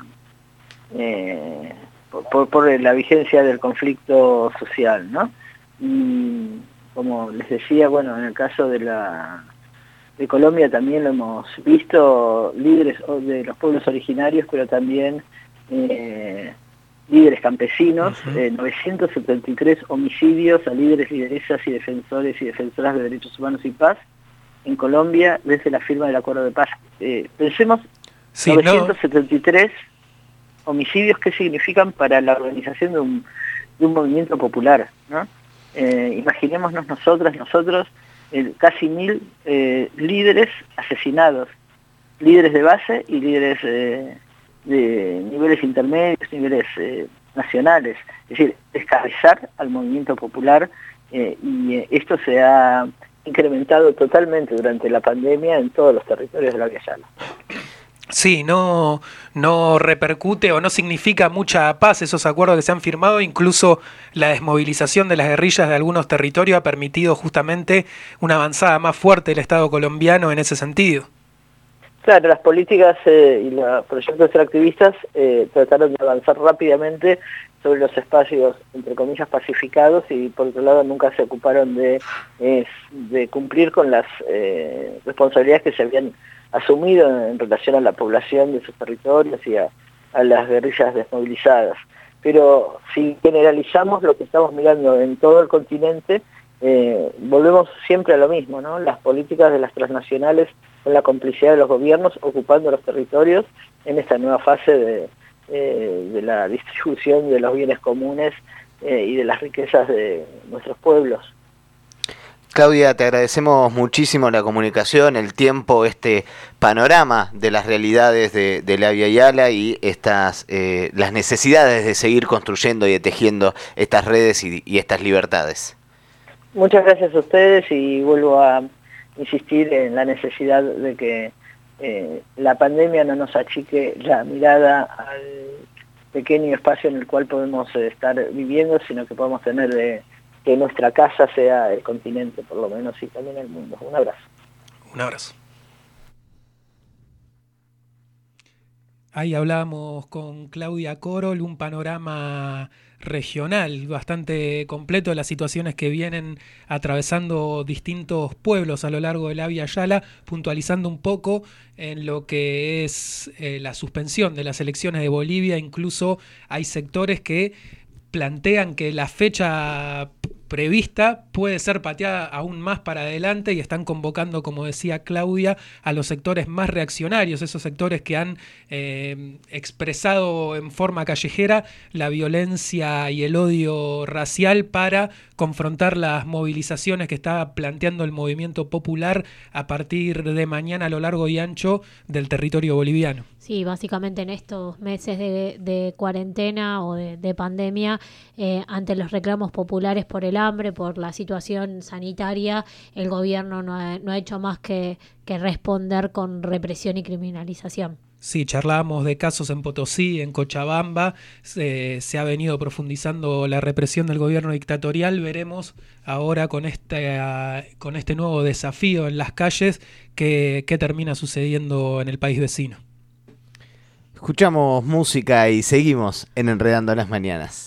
por la vigencia del conflicto social, ¿no? Y como les decía, bueno, en el caso de Colombia también lo hemos visto, líderes de los pueblos originarios, pero también líderes campesinos, 973 homicidios a líderes, lideresas y defensores y defensoras de derechos humanos y paz en Colombia desde la firma del acuerdo de paz. Pensemos, sí, 973 homicidios, ¿qué significan para la organización de un movimiento popular, ¿no? Imaginémonos nosotros, casi 1000 líderes asesinados, líderes de base y líderes de niveles intermedios, niveles nacionales. Es decir, descabezar al movimiento popular, y esto se ha incrementado totalmente durante la pandemia en todos los territorios de la Aviala. Sí, no repercute o no significa mucha paz esos acuerdos que se han firmado. Incluso la desmovilización de las guerrillas de algunos territorios ha permitido justamente una avanzada más fuerte del Estado colombiano en ese sentido. Claro, las políticas y los proyectos extractivistas trataron de avanzar rápidamente sobre los espacios, entre comillas, pacificados, y por otro lado nunca se ocuparon de cumplir con las responsabilidades que se habían asumido en relación a la población de sus territorios y a las guerrillas desmovilizadas. Pero si generalizamos lo que estamos mirando en todo el continente, volvemos siempre a lo mismo, ¿no? Las políticas de las transnacionales con la complicidad de los gobiernos ocupando los territorios en esta nueva fase de la distribución de los bienes comunes y de las riquezas de nuestros pueblos. Claudia, te agradecemos muchísimo la comunicación, el tiempo, este panorama de las realidades de Elavia Ayala y las necesidades de seguir construyendo y tejiendo estas redes y estas libertades. Muchas gracias a ustedes y vuelvo a insistir en la necesidad de que la pandemia no nos achique la mirada al pequeño espacio en el cual podemos estar viviendo, sino que podamos tener que nuestra casa sea el continente, por lo menos, y también el mundo. Un abrazo. Un abrazo. Ahí hablábamos con Claudia Corol, un panorama regional bastante completo de las situaciones que vienen atravesando distintos pueblos a lo largo de Elavia Ayala, puntualizando un poco en lo que es la suspensión de las elecciones de Bolivia. Incluso hay sectores que plantean que la fecha prevista puede ser pateada aún más para adelante y están convocando, como decía Claudia, a los sectores más reaccionarios, esos sectores que han expresado en forma callejera la violencia y el odio racial para confrontar las movilizaciones que está planteando el movimiento popular a partir de mañana a lo largo y ancho del territorio boliviano. Sí, básicamente en estos meses de cuarentena o de pandemia, ante los reclamos populares por el hambre, por la situación sanitaria, el gobierno no ha hecho más que responder con represión y criminalización. Sí, charlábamos de casos en Potosí, en Cochabamba, se ha venido profundizando la represión del gobierno dictatorial. Veremos ahora con este nuevo desafío en las calles qué termina sucediendo en el país vecino. Escuchamos música y seguimos en Enredando las Mañanas.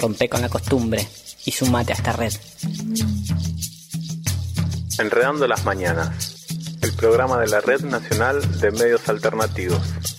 Rompe con la costumbre y sumate a esta red. Enredando las mañanas, el programa de la Red Nacional de Medios Alternativos.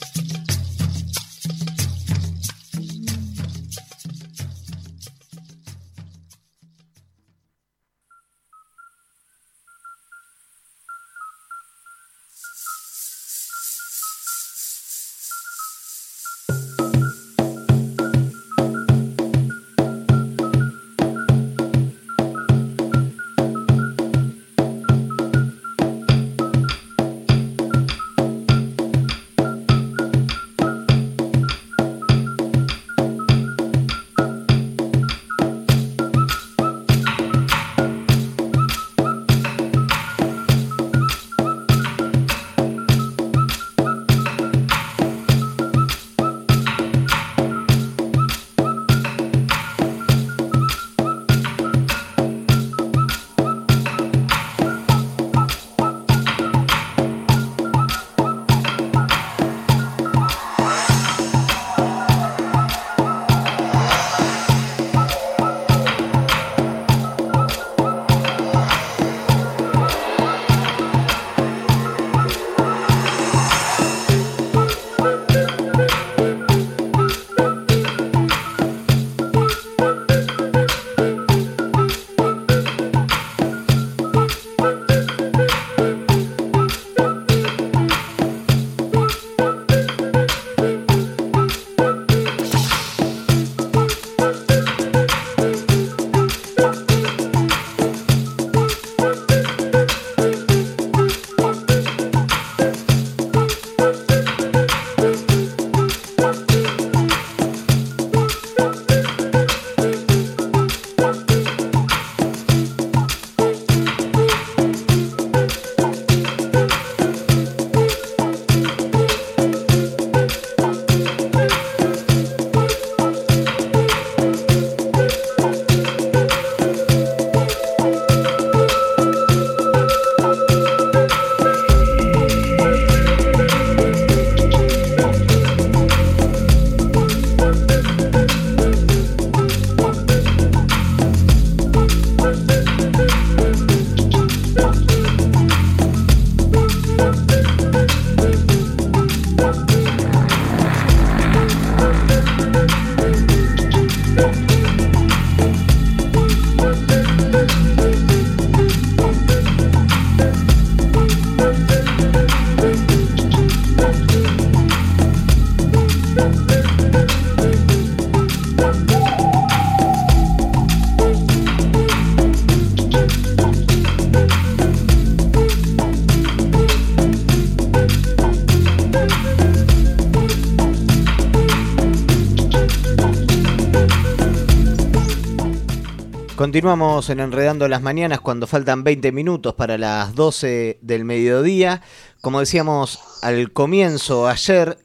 Continuamos en Enredando las Mañanas cuando faltan 20 minutos para las 12 del mediodía. Como decíamos al comienzo, ayer,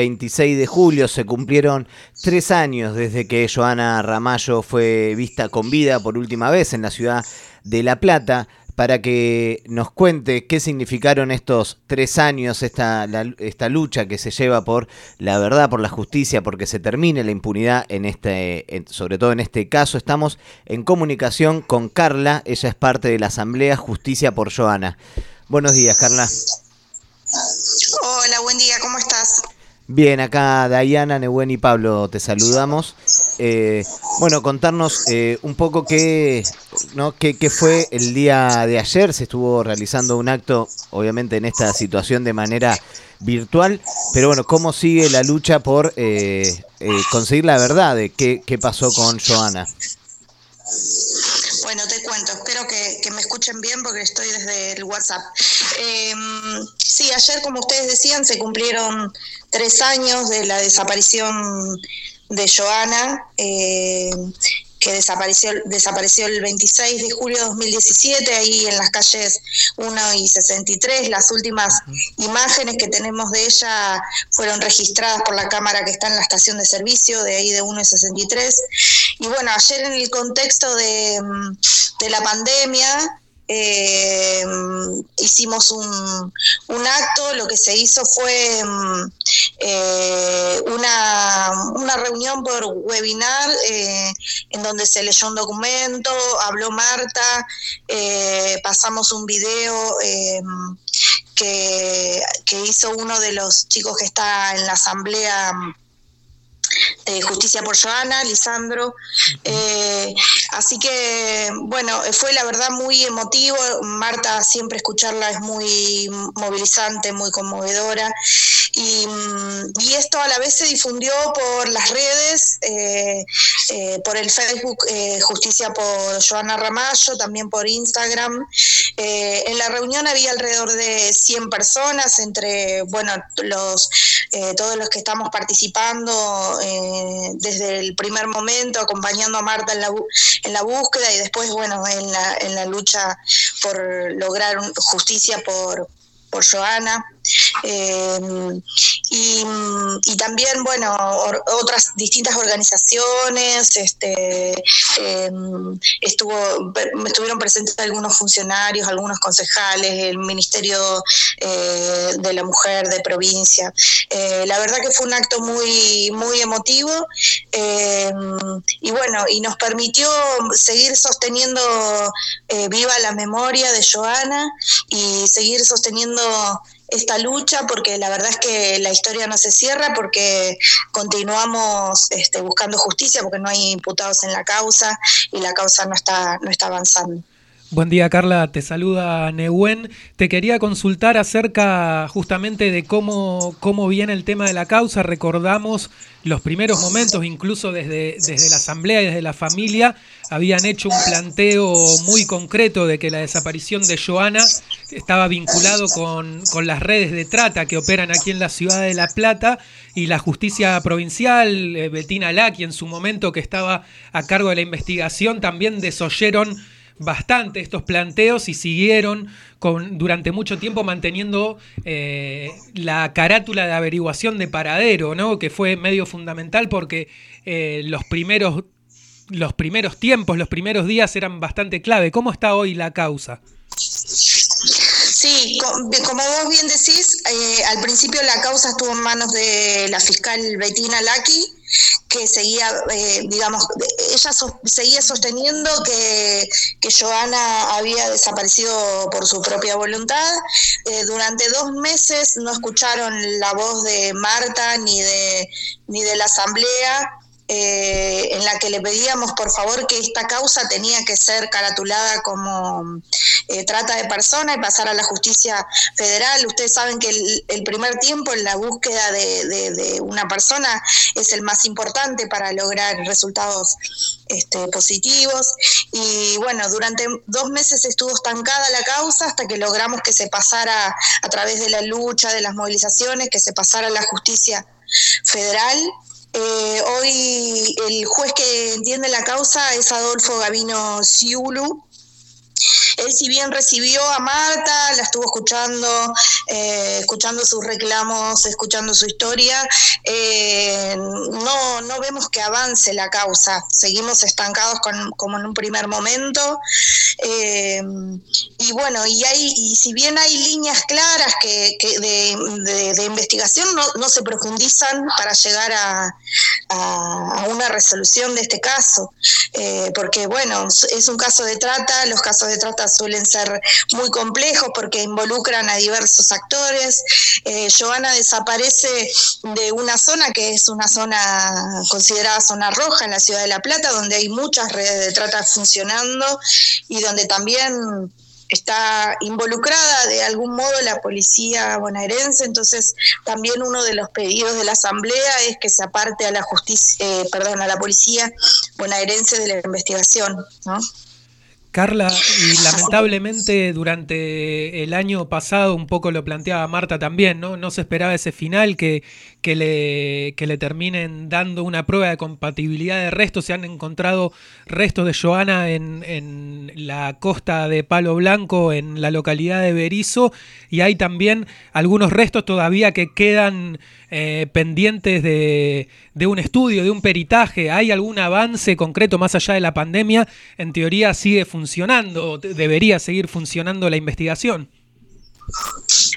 26 de julio, se cumplieron 3 años desde que Joana Ramallo fue vista con vida por última vez en la ciudad de La Plata. Para que nos cuente qué significaron estos 3 años, esta lucha que se lleva por la verdad, por la justicia, porque se termine la impunidad sobre todo en este caso. Estamos en comunicación con Carla, ella es parte de la Asamblea Justicia por Joana. Buenos días, Carla. Hola, buen día, ¿cómo estás? Bien, acá Dayana, Nehuen y Pablo te saludamos. Bueno, contarnos un poco qué fue el día de ayer. Se estuvo realizando un acto, obviamente en esta situación de manera virtual, pero bueno, ¿cómo sigue la lucha por conseguir la verdad de qué pasó con Joana? Bueno, te cuento, espero que me escuchen bien porque estoy desde el WhatsApp. Sí, ayer, como ustedes decían, se cumplieron 3 años de la desaparición de Joana, que desapareció el 26 de julio de 2017, ahí en las calles 1 y 63. Las últimas imágenes que tenemos de ella fueron registradas por la cámara que está en la estación de servicio, de ahí de 1 y 63. Y bueno, ayer en el contexto de la pandemia, hicimos un acto. Lo que se hizo fue una reunión por webinar en donde se leyó un documento, habló Marta, pasamos un video que hizo uno de los chicos que está en la asamblea de Justicia por Joana, Lisandro. Así que, bueno, fue la verdad muy emotivo. Marta, siempre escucharla es muy movilizante, muy conmovedora. Y esto a la vez se difundió por las redes, por el Facebook Justicia por Joana Ramallo, también por Instagram. En la reunión había alrededor de 100 personas, entre, bueno, todos los que estamos participando desde el primer momento, acompañando a Marta en la búsqueda y después, bueno, en la lucha por lograr justicia por Joana. Y también, bueno, otras distintas organizaciones, estuvieron presentes algunos funcionarios, algunos concejales, el Ministerio de la Mujer de provincia. La verdad que fue un acto muy, muy emotivo, y bueno, y nos permitió seguir sosteniendo viva la memoria de Joana y seguir sosteniendo esta lucha, porque la verdad es que la historia no se cierra, porque continuamos buscando justicia, porque no hay imputados en la causa y la causa no está avanzando. Buen día, Carla, te saluda Nehuen. Te quería consultar acerca justamente de cómo viene el tema de la causa. Recordamos los primeros momentos, incluso desde la asamblea y desde la familia, habían hecho un planteo muy concreto de que la desaparición de Joana estaba vinculado con las redes de trata que operan aquí en la ciudad de La Plata, y la justicia provincial, Bettina Lacchi, en su momento que estaba a cargo de la investigación, también desoyeron bastante estos planteos y siguieron durante mucho tiempo manteniendo la carátula de averiguación de paradero, ¿no? Que fue medio fundamental porque los primeros tiempos, los primeros días eran bastante clave. ¿Cómo está hoy la causa? Sí, como vos bien decís, al principio la causa estuvo en manos de la fiscal Bettina Lacchi, que seguía, ella seguía sosteniendo que Joana había desaparecido por su propia voluntad. Durante 2 meses no escucharon la voz de Marta ni de la asamblea, en la que le pedíamos por favor que esta causa tenía que ser caratulada como trata de persona y pasar a la justicia federal. Ustedes saben que el primer tiempo en la búsqueda de una persona es el más importante para lograr resultados positivos, y bueno, durante 2 meses estuvo estancada la causa hasta que logramos que se pasara, a través de la lucha, de las movilizaciones, que se pasara a la justicia federal. Hoy el juez que entiende la causa es Adolfo Gavino Ciulu. Él, si bien recibió a Marta, la estuvo escuchando sus reclamos, escuchando su historia, no vemos que avance la causa. Seguimos estancados como en un primer momento. Y bueno, y si bien hay líneas claras de investigación, no se profundizan para llegar a una resolución de este caso. Porque bueno, es un caso de trata. Los casos de trata suelen ser muy complejos porque involucran a diversos actores. Joana desaparece de una zona que es una zona considerada zona roja en la ciudad de La Plata, donde hay muchas redes de trata funcionando y donde también está involucrada de algún modo la policía bonaerense. Entonces también uno de los pedidos de la asamblea es que se aparte a la policía bonaerense de la investigación, ¿no? Carla, y lamentablemente durante el año pasado, un poco lo planteaba Marta también, no se esperaba ese final, que le terminen dando una prueba de compatibilidad de restos. Se han encontrado restos de Joana en la costa de Palo Blanco, en la localidad de Berisso, y hay también algunos restos todavía que quedan pendientes de un estudio, de un peritaje. ¿Hay algún avance concreto más allá de la pandemia? En teoría sigue funcionando, debería seguir funcionando la investigación.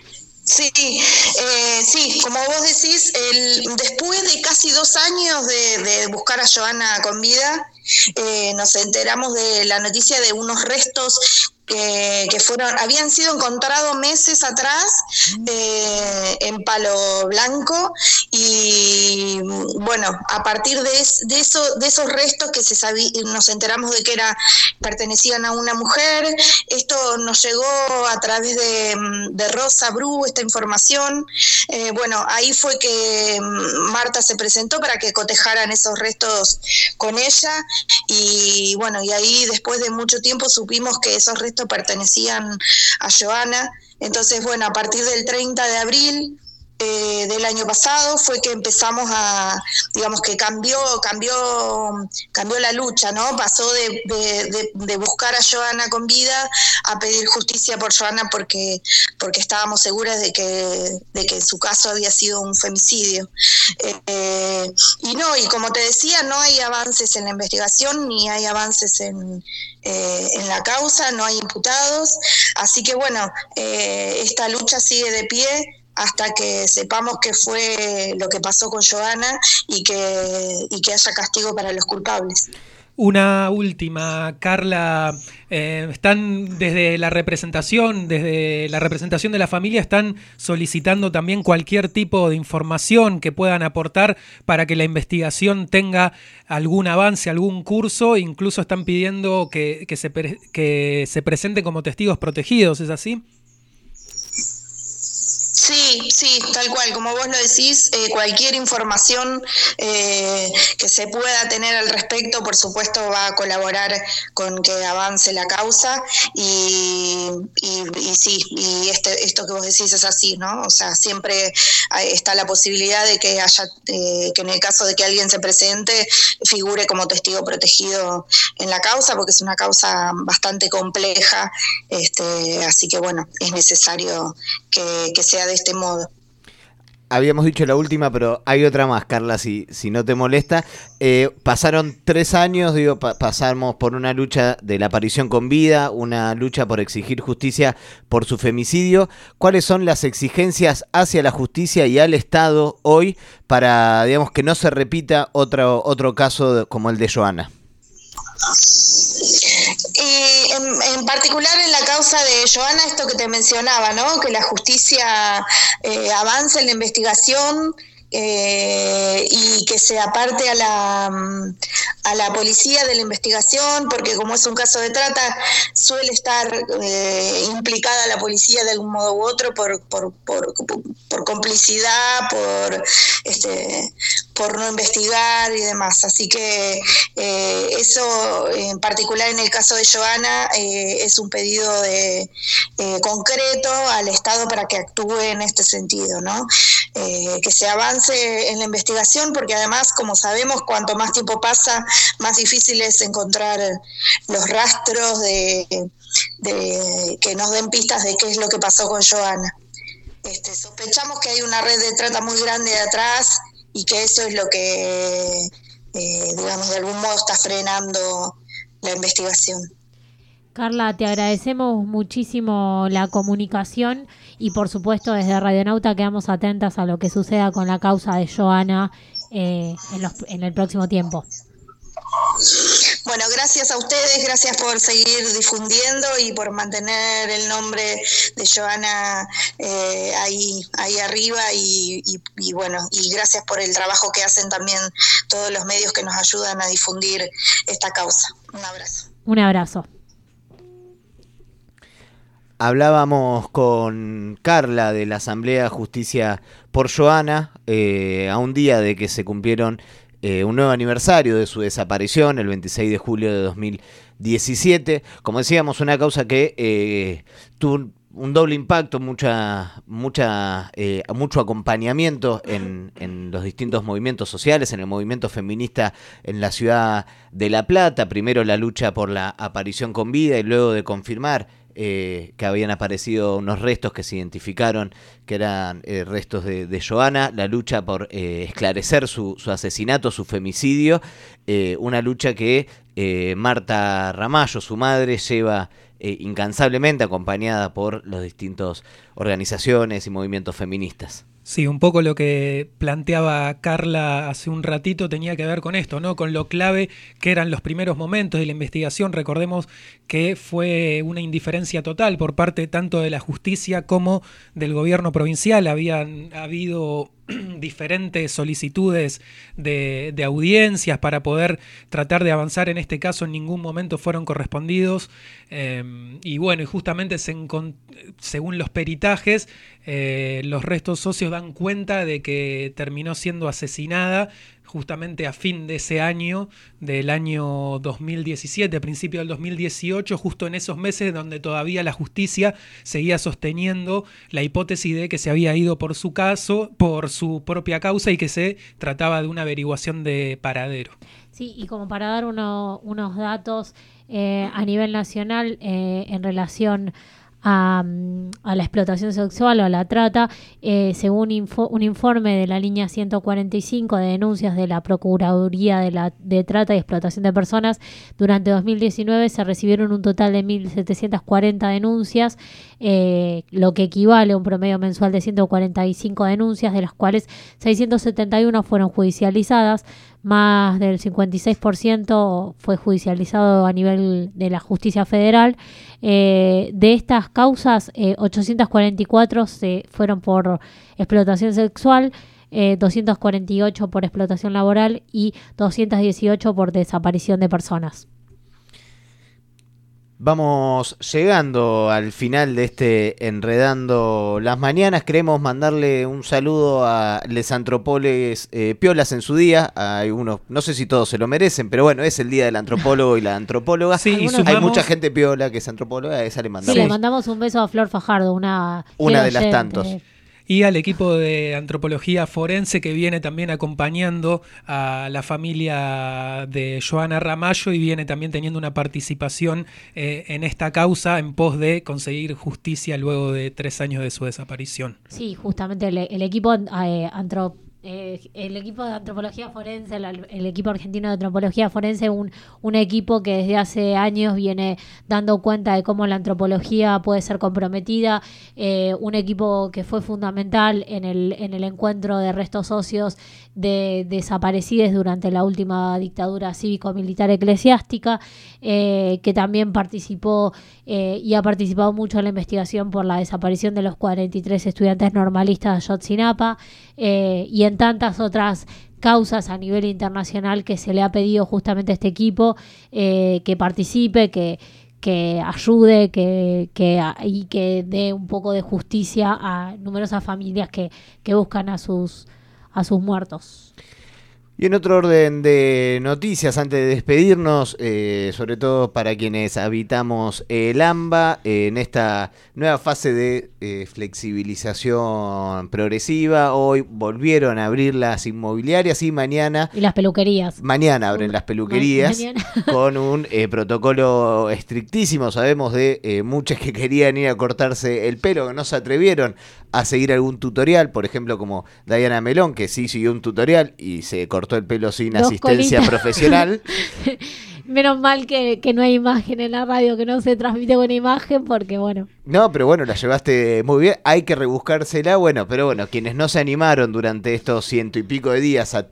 Sí, como vos decís, después de casi 2 años de buscar a Joana con vida, nos enteramos de la noticia de unos restos que habían sido encontrados meses atrás en Palo Blanco, y bueno, a partir de esos restos que nos enteramos de que pertenecían a una mujer. Esto nos llegó a través de Rosa Bru, esta información. Bueno, ahí fue que Marta se presentó para que cotejaran esos restos con ella, y bueno, y ahí después de mucho tiempo supimos que esos restos pertenecían a Joana. Entonces, bueno, a partir del 30 de abril del año pasado fue que empezamos digamos que cambió la lucha, ¿no? Pasó de buscar a Joana con vida a pedir justicia por Joana, porque estábamos seguras de que en su caso había sido un femicidio. Y como te decía, no hay avances en la investigación, ni hay avances en la causa, no hay imputados, así que bueno, esta lucha sigue de pie hasta que sepamos qué fue lo que pasó con Joana y que haya castigo para los culpables. Una última, Carla, están desde la representación de la familia, están solicitando también cualquier tipo de información que puedan aportar para que la investigación tenga algún avance, algún curso. Incluso están pidiendo que se presenten como testigos protegidos, ¿es así? Sí, tal cual, como vos lo decís, cualquier información que se pueda tener al respecto, por supuesto, va a colaborar con que avance la causa, y esto que vos decís es así, ¿no? O sea, siempre está la posibilidad de que que en el caso de que alguien se presente, figure como testigo protegido en la causa, porque es una causa bastante compleja, así que bueno, es necesario que sea de este modo. Habíamos dicho la última, pero hay otra más, Carla, si no te molesta. Pasaron 3 años, pasamos por una lucha de la aparición con vida, una lucha por exigir justicia por su femicidio. ¿Cuáles son las exigencias hacia la justicia y al Estado hoy para, digamos, que no se repita otro caso como el de Joana? En particular en la causa de Joana, esto que te mencionaba, ¿no? Que la justicia avance en la investigación, y que se aparte a la policía de la investigación, porque como es un caso de trata, suele estar implicada la policía de algún modo u otro por complicidad, por no investigar y demás. Así que eso, en particular en el caso de Joana, es un pedido concreto al Estado para que actúe en este sentido, ¿no? Que se avance en la investigación, porque además, como sabemos, cuanto más tiempo pasa, más difícil es encontrar los rastros que nos den pistas de qué es lo que pasó con Joana. Sospechamos que hay una red de trata muy grande de atrás, y que eso es lo que, digamos, de algún modo está frenando la investigación. Carla, te agradecemos muchísimo la comunicación, y por supuesto desde Radionauta quedamos atentas a lo que suceda con la causa de Joana en el próximo tiempo. Bueno, gracias a ustedes, gracias por seguir difundiendo y por mantener el nombre de Joana ahí arriba, y bueno, y gracias por el trabajo que hacen también todos los medios que nos ayudan a difundir esta causa. Un abrazo. Un abrazo. Hablábamos con Carla de la Asamblea Justicia por Joana, a un día de que se cumplieron un nuevo aniversario de su desaparición, el 26 de julio de 2017. Como decíamos, una causa que tuvo un doble impacto, mucho acompañamiento en los distintos movimientos sociales, en el movimiento feminista en la ciudad de La Plata. Primero la lucha por la aparición con vida, y luego de confirmar que habían aparecido unos restos que se identificaron que eran restos de Joana, la lucha por esclarecer su asesinato, su femicidio, una lucha que Marta Ramallo, su madre, lleva incansablemente acompañada por las distintas organizaciones y movimientos feministas. Sí, un poco lo que planteaba Carla hace un ratito tenía que ver con esto, ¿no? Con lo clave que eran los primeros momentos de la investigación. Recordemos que fue una indiferencia total por parte tanto de la justicia como del gobierno provincial. Habían habido diferentes solicitudes de audiencias para poder tratar de avanzar. En este caso en ningún momento fueron correspondidos, y bueno, y justamente según los peritajes, los restos óseos dan cuenta de que terminó siendo asesinada justamente a fin de ese año, del año 2017, a principio del 2018, justo en esos meses donde todavía la justicia seguía sosteniendo la hipótesis de que se había ido por su caso, por su propia causa, y que se trataba de una averiguación de paradero. Sí, y como para dar unos datos a nivel nacional en relación a la explotación sexual o a la trata, según un informe de la línea 145 de denuncias de la Procuraduría de Trata y Explotación de Personas, durante 2019 se recibieron un total de 1.740 denuncias, lo que equivale a un promedio mensual de 145 denuncias, de las cuales 671 fueron judicializadas. Más del 56% fue judicializado a nivel de la justicia federal. De estas causas, 844 fueron por explotación sexual, 248 por explotación laboral y 218 por desaparición de personas. Vamos llegando al final de este Enredando las Mañanas. Queremos mandarle un saludo a les antropólogos piolas en su día. Hay unos, no sé si todos se lo merecen, pero bueno, es el día del antropólogo y la antropóloga. Sí, y hay mucha gente piola que es antropóloga, a esa le mandamos. Sí, le mandamos un beso a Flor Fajardo, una de las tantos. Y al equipo de antropología forense que viene también acompañando a la familia de Joana Ramallo y viene también teniendo una participación en esta causa en pos de conseguir justicia luego de 3 años de su desaparición. Sí, justamente el equipo el equipo de antropología forense, el equipo argentino de antropología forense, un equipo que desde hace años viene dando cuenta de cómo la antropología puede ser comprometida, un equipo que fue fundamental en el encuentro de restos óseos de desaparecidos durante la última dictadura cívico-militar eclesiástica, que también participó y ha participado mucho en la investigación por la desaparición de los 43 estudiantes normalistas de Ayotzinapa, y en tantas otras causas a nivel internacional que se le ha pedido justamente a este equipo que participe, que ayude, y que dé un poco de justicia a numerosas familias que buscan a sus muertos. Y en otro orden de noticias, antes de despedirnos, sobre todo para quienes habitamos el AMBA, en esta nueva fase de flexibilización progresiva, hoy volvieron a abrir las inmobiliarias y mañana... Y las peluquerías. Mañana abren las peluquerías con un protocolo estrictísimo. Sabemos de muchas que querían ir a cortarse el pelo, que no se atrevieron a seguir algún tutorial, por ejemplo como Diana Melón, que sí siguió un tutorial y se cortó el pelo sin asistencia profesional. Menos mal que no hay imagen en la radio, que no se transmite con imagen, porque bueno. No, pero bueno, la llevaste muy bien. Hay que rebuscársela, bueno, pero bueno, quienes no se animaron durante estos 100 y pico de días a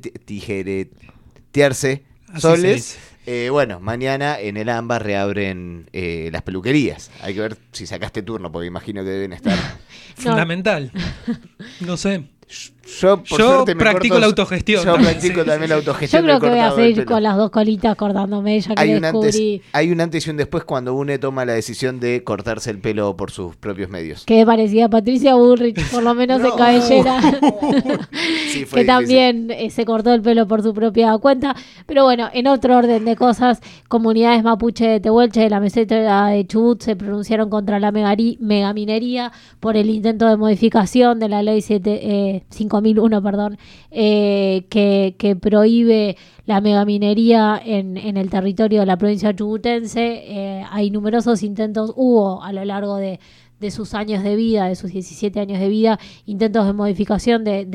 tijeretearse soles, bueno, mañana en el AMBA reabren las peluquerías. Hay que ver si sacaste turno, porque imagino que deben estar... Fundamental. No sé. Yo practico la autogestión. Yo practico también la autogestión. Yo creo que voy a seguir con las 2 colitas cortándome, ya que hay un antes y un después cuando uno toma la decisión de cortarse el pelo por sus propios medios. Quedé parecida a Patricia Bullrich, por lo menos en cabellera. Sí, que también se cortó el pelo por su propia cuenta. Pero bueno, en otro orden de cosas, comunidades mapuche de Tehuelche, de la meseta de Chubut, se pronunciaron contra la megaminería por el intento de modificación de la ley 5001, que prohíbe la megaminería en el territorio de la provincia chubutense. Hay numerosos intentos, hubo a lo largo de sus años de vida, de sus 17 años de vida, intentos de modificación de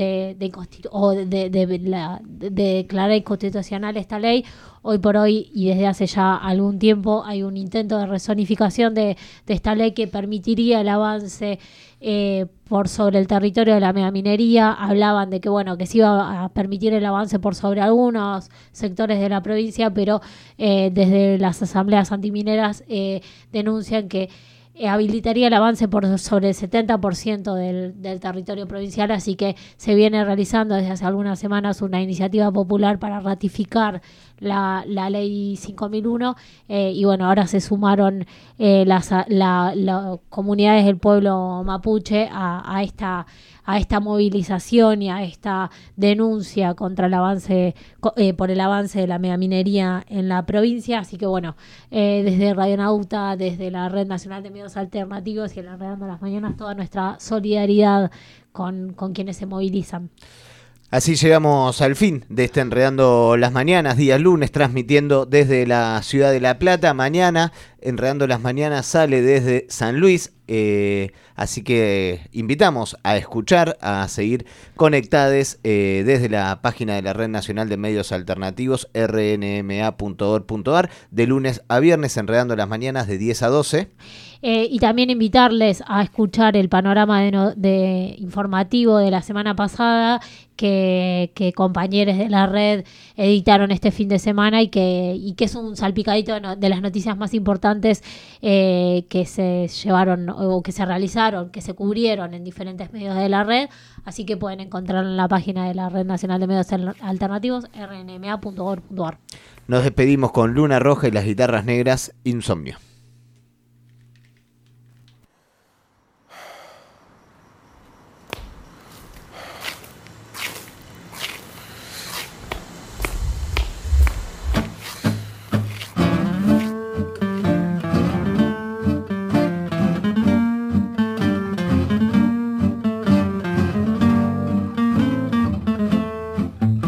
declarar inconstitucional esta ley. Hoy por hoy, y desde hace ya algún tiempo, hay un intento de rezonificación de esta ley que permitiría el avance por sobre el territorio de la megaminería. Hablaban de que se iba a permitir el avance por sobre algunos sectores de la provincia, pero desde las asambleas antimineras denuncian que habilitaría el avance por sobre el 70% del territorio provincial, así que se viene realizando desde hace algunas semanas una iniciativa popular para ratificar la ley 5001 y ahora se sumaron las comunidades del pueblo mapuche a esta movilización y a esta denuncia contra el avance por el avance de la megaminería en la provincia. Así que desde Radionauta, desde la Red Nacional de Medios Alternativos y en la Enredando las Mañanas, toda nuestra solidaridad con quienes se movilizan. Así llegamos al fin de este Enredando las Mañanas, día lunes, transmitiendo desde la ciudad de La Plata. Mañana, Enredando las Mañanas sale desde San Luis, así que invitamos a escuchar, a seguir conectados desde la página de la Red Nacional de Medios Alternativos, rnma.org.ar, de lunes a viernes, Enredando las Mañanas de 10 a 12. Y también invitarles a escuchar el panorama de informativo de la semana pasada que compañeros de la red editaron este fin de semana y que es un salpicadito de las noticias más importantes que se llevaron o que se realizaron, que se cubrieron en diferentes medios de la red. Así que pueden encontrarlo en la página de la Red Nacional de Medios Alternativos, rnma.org.ar. Nos despedimos con Luna Roja y las Guitarras Negras, Insomnio.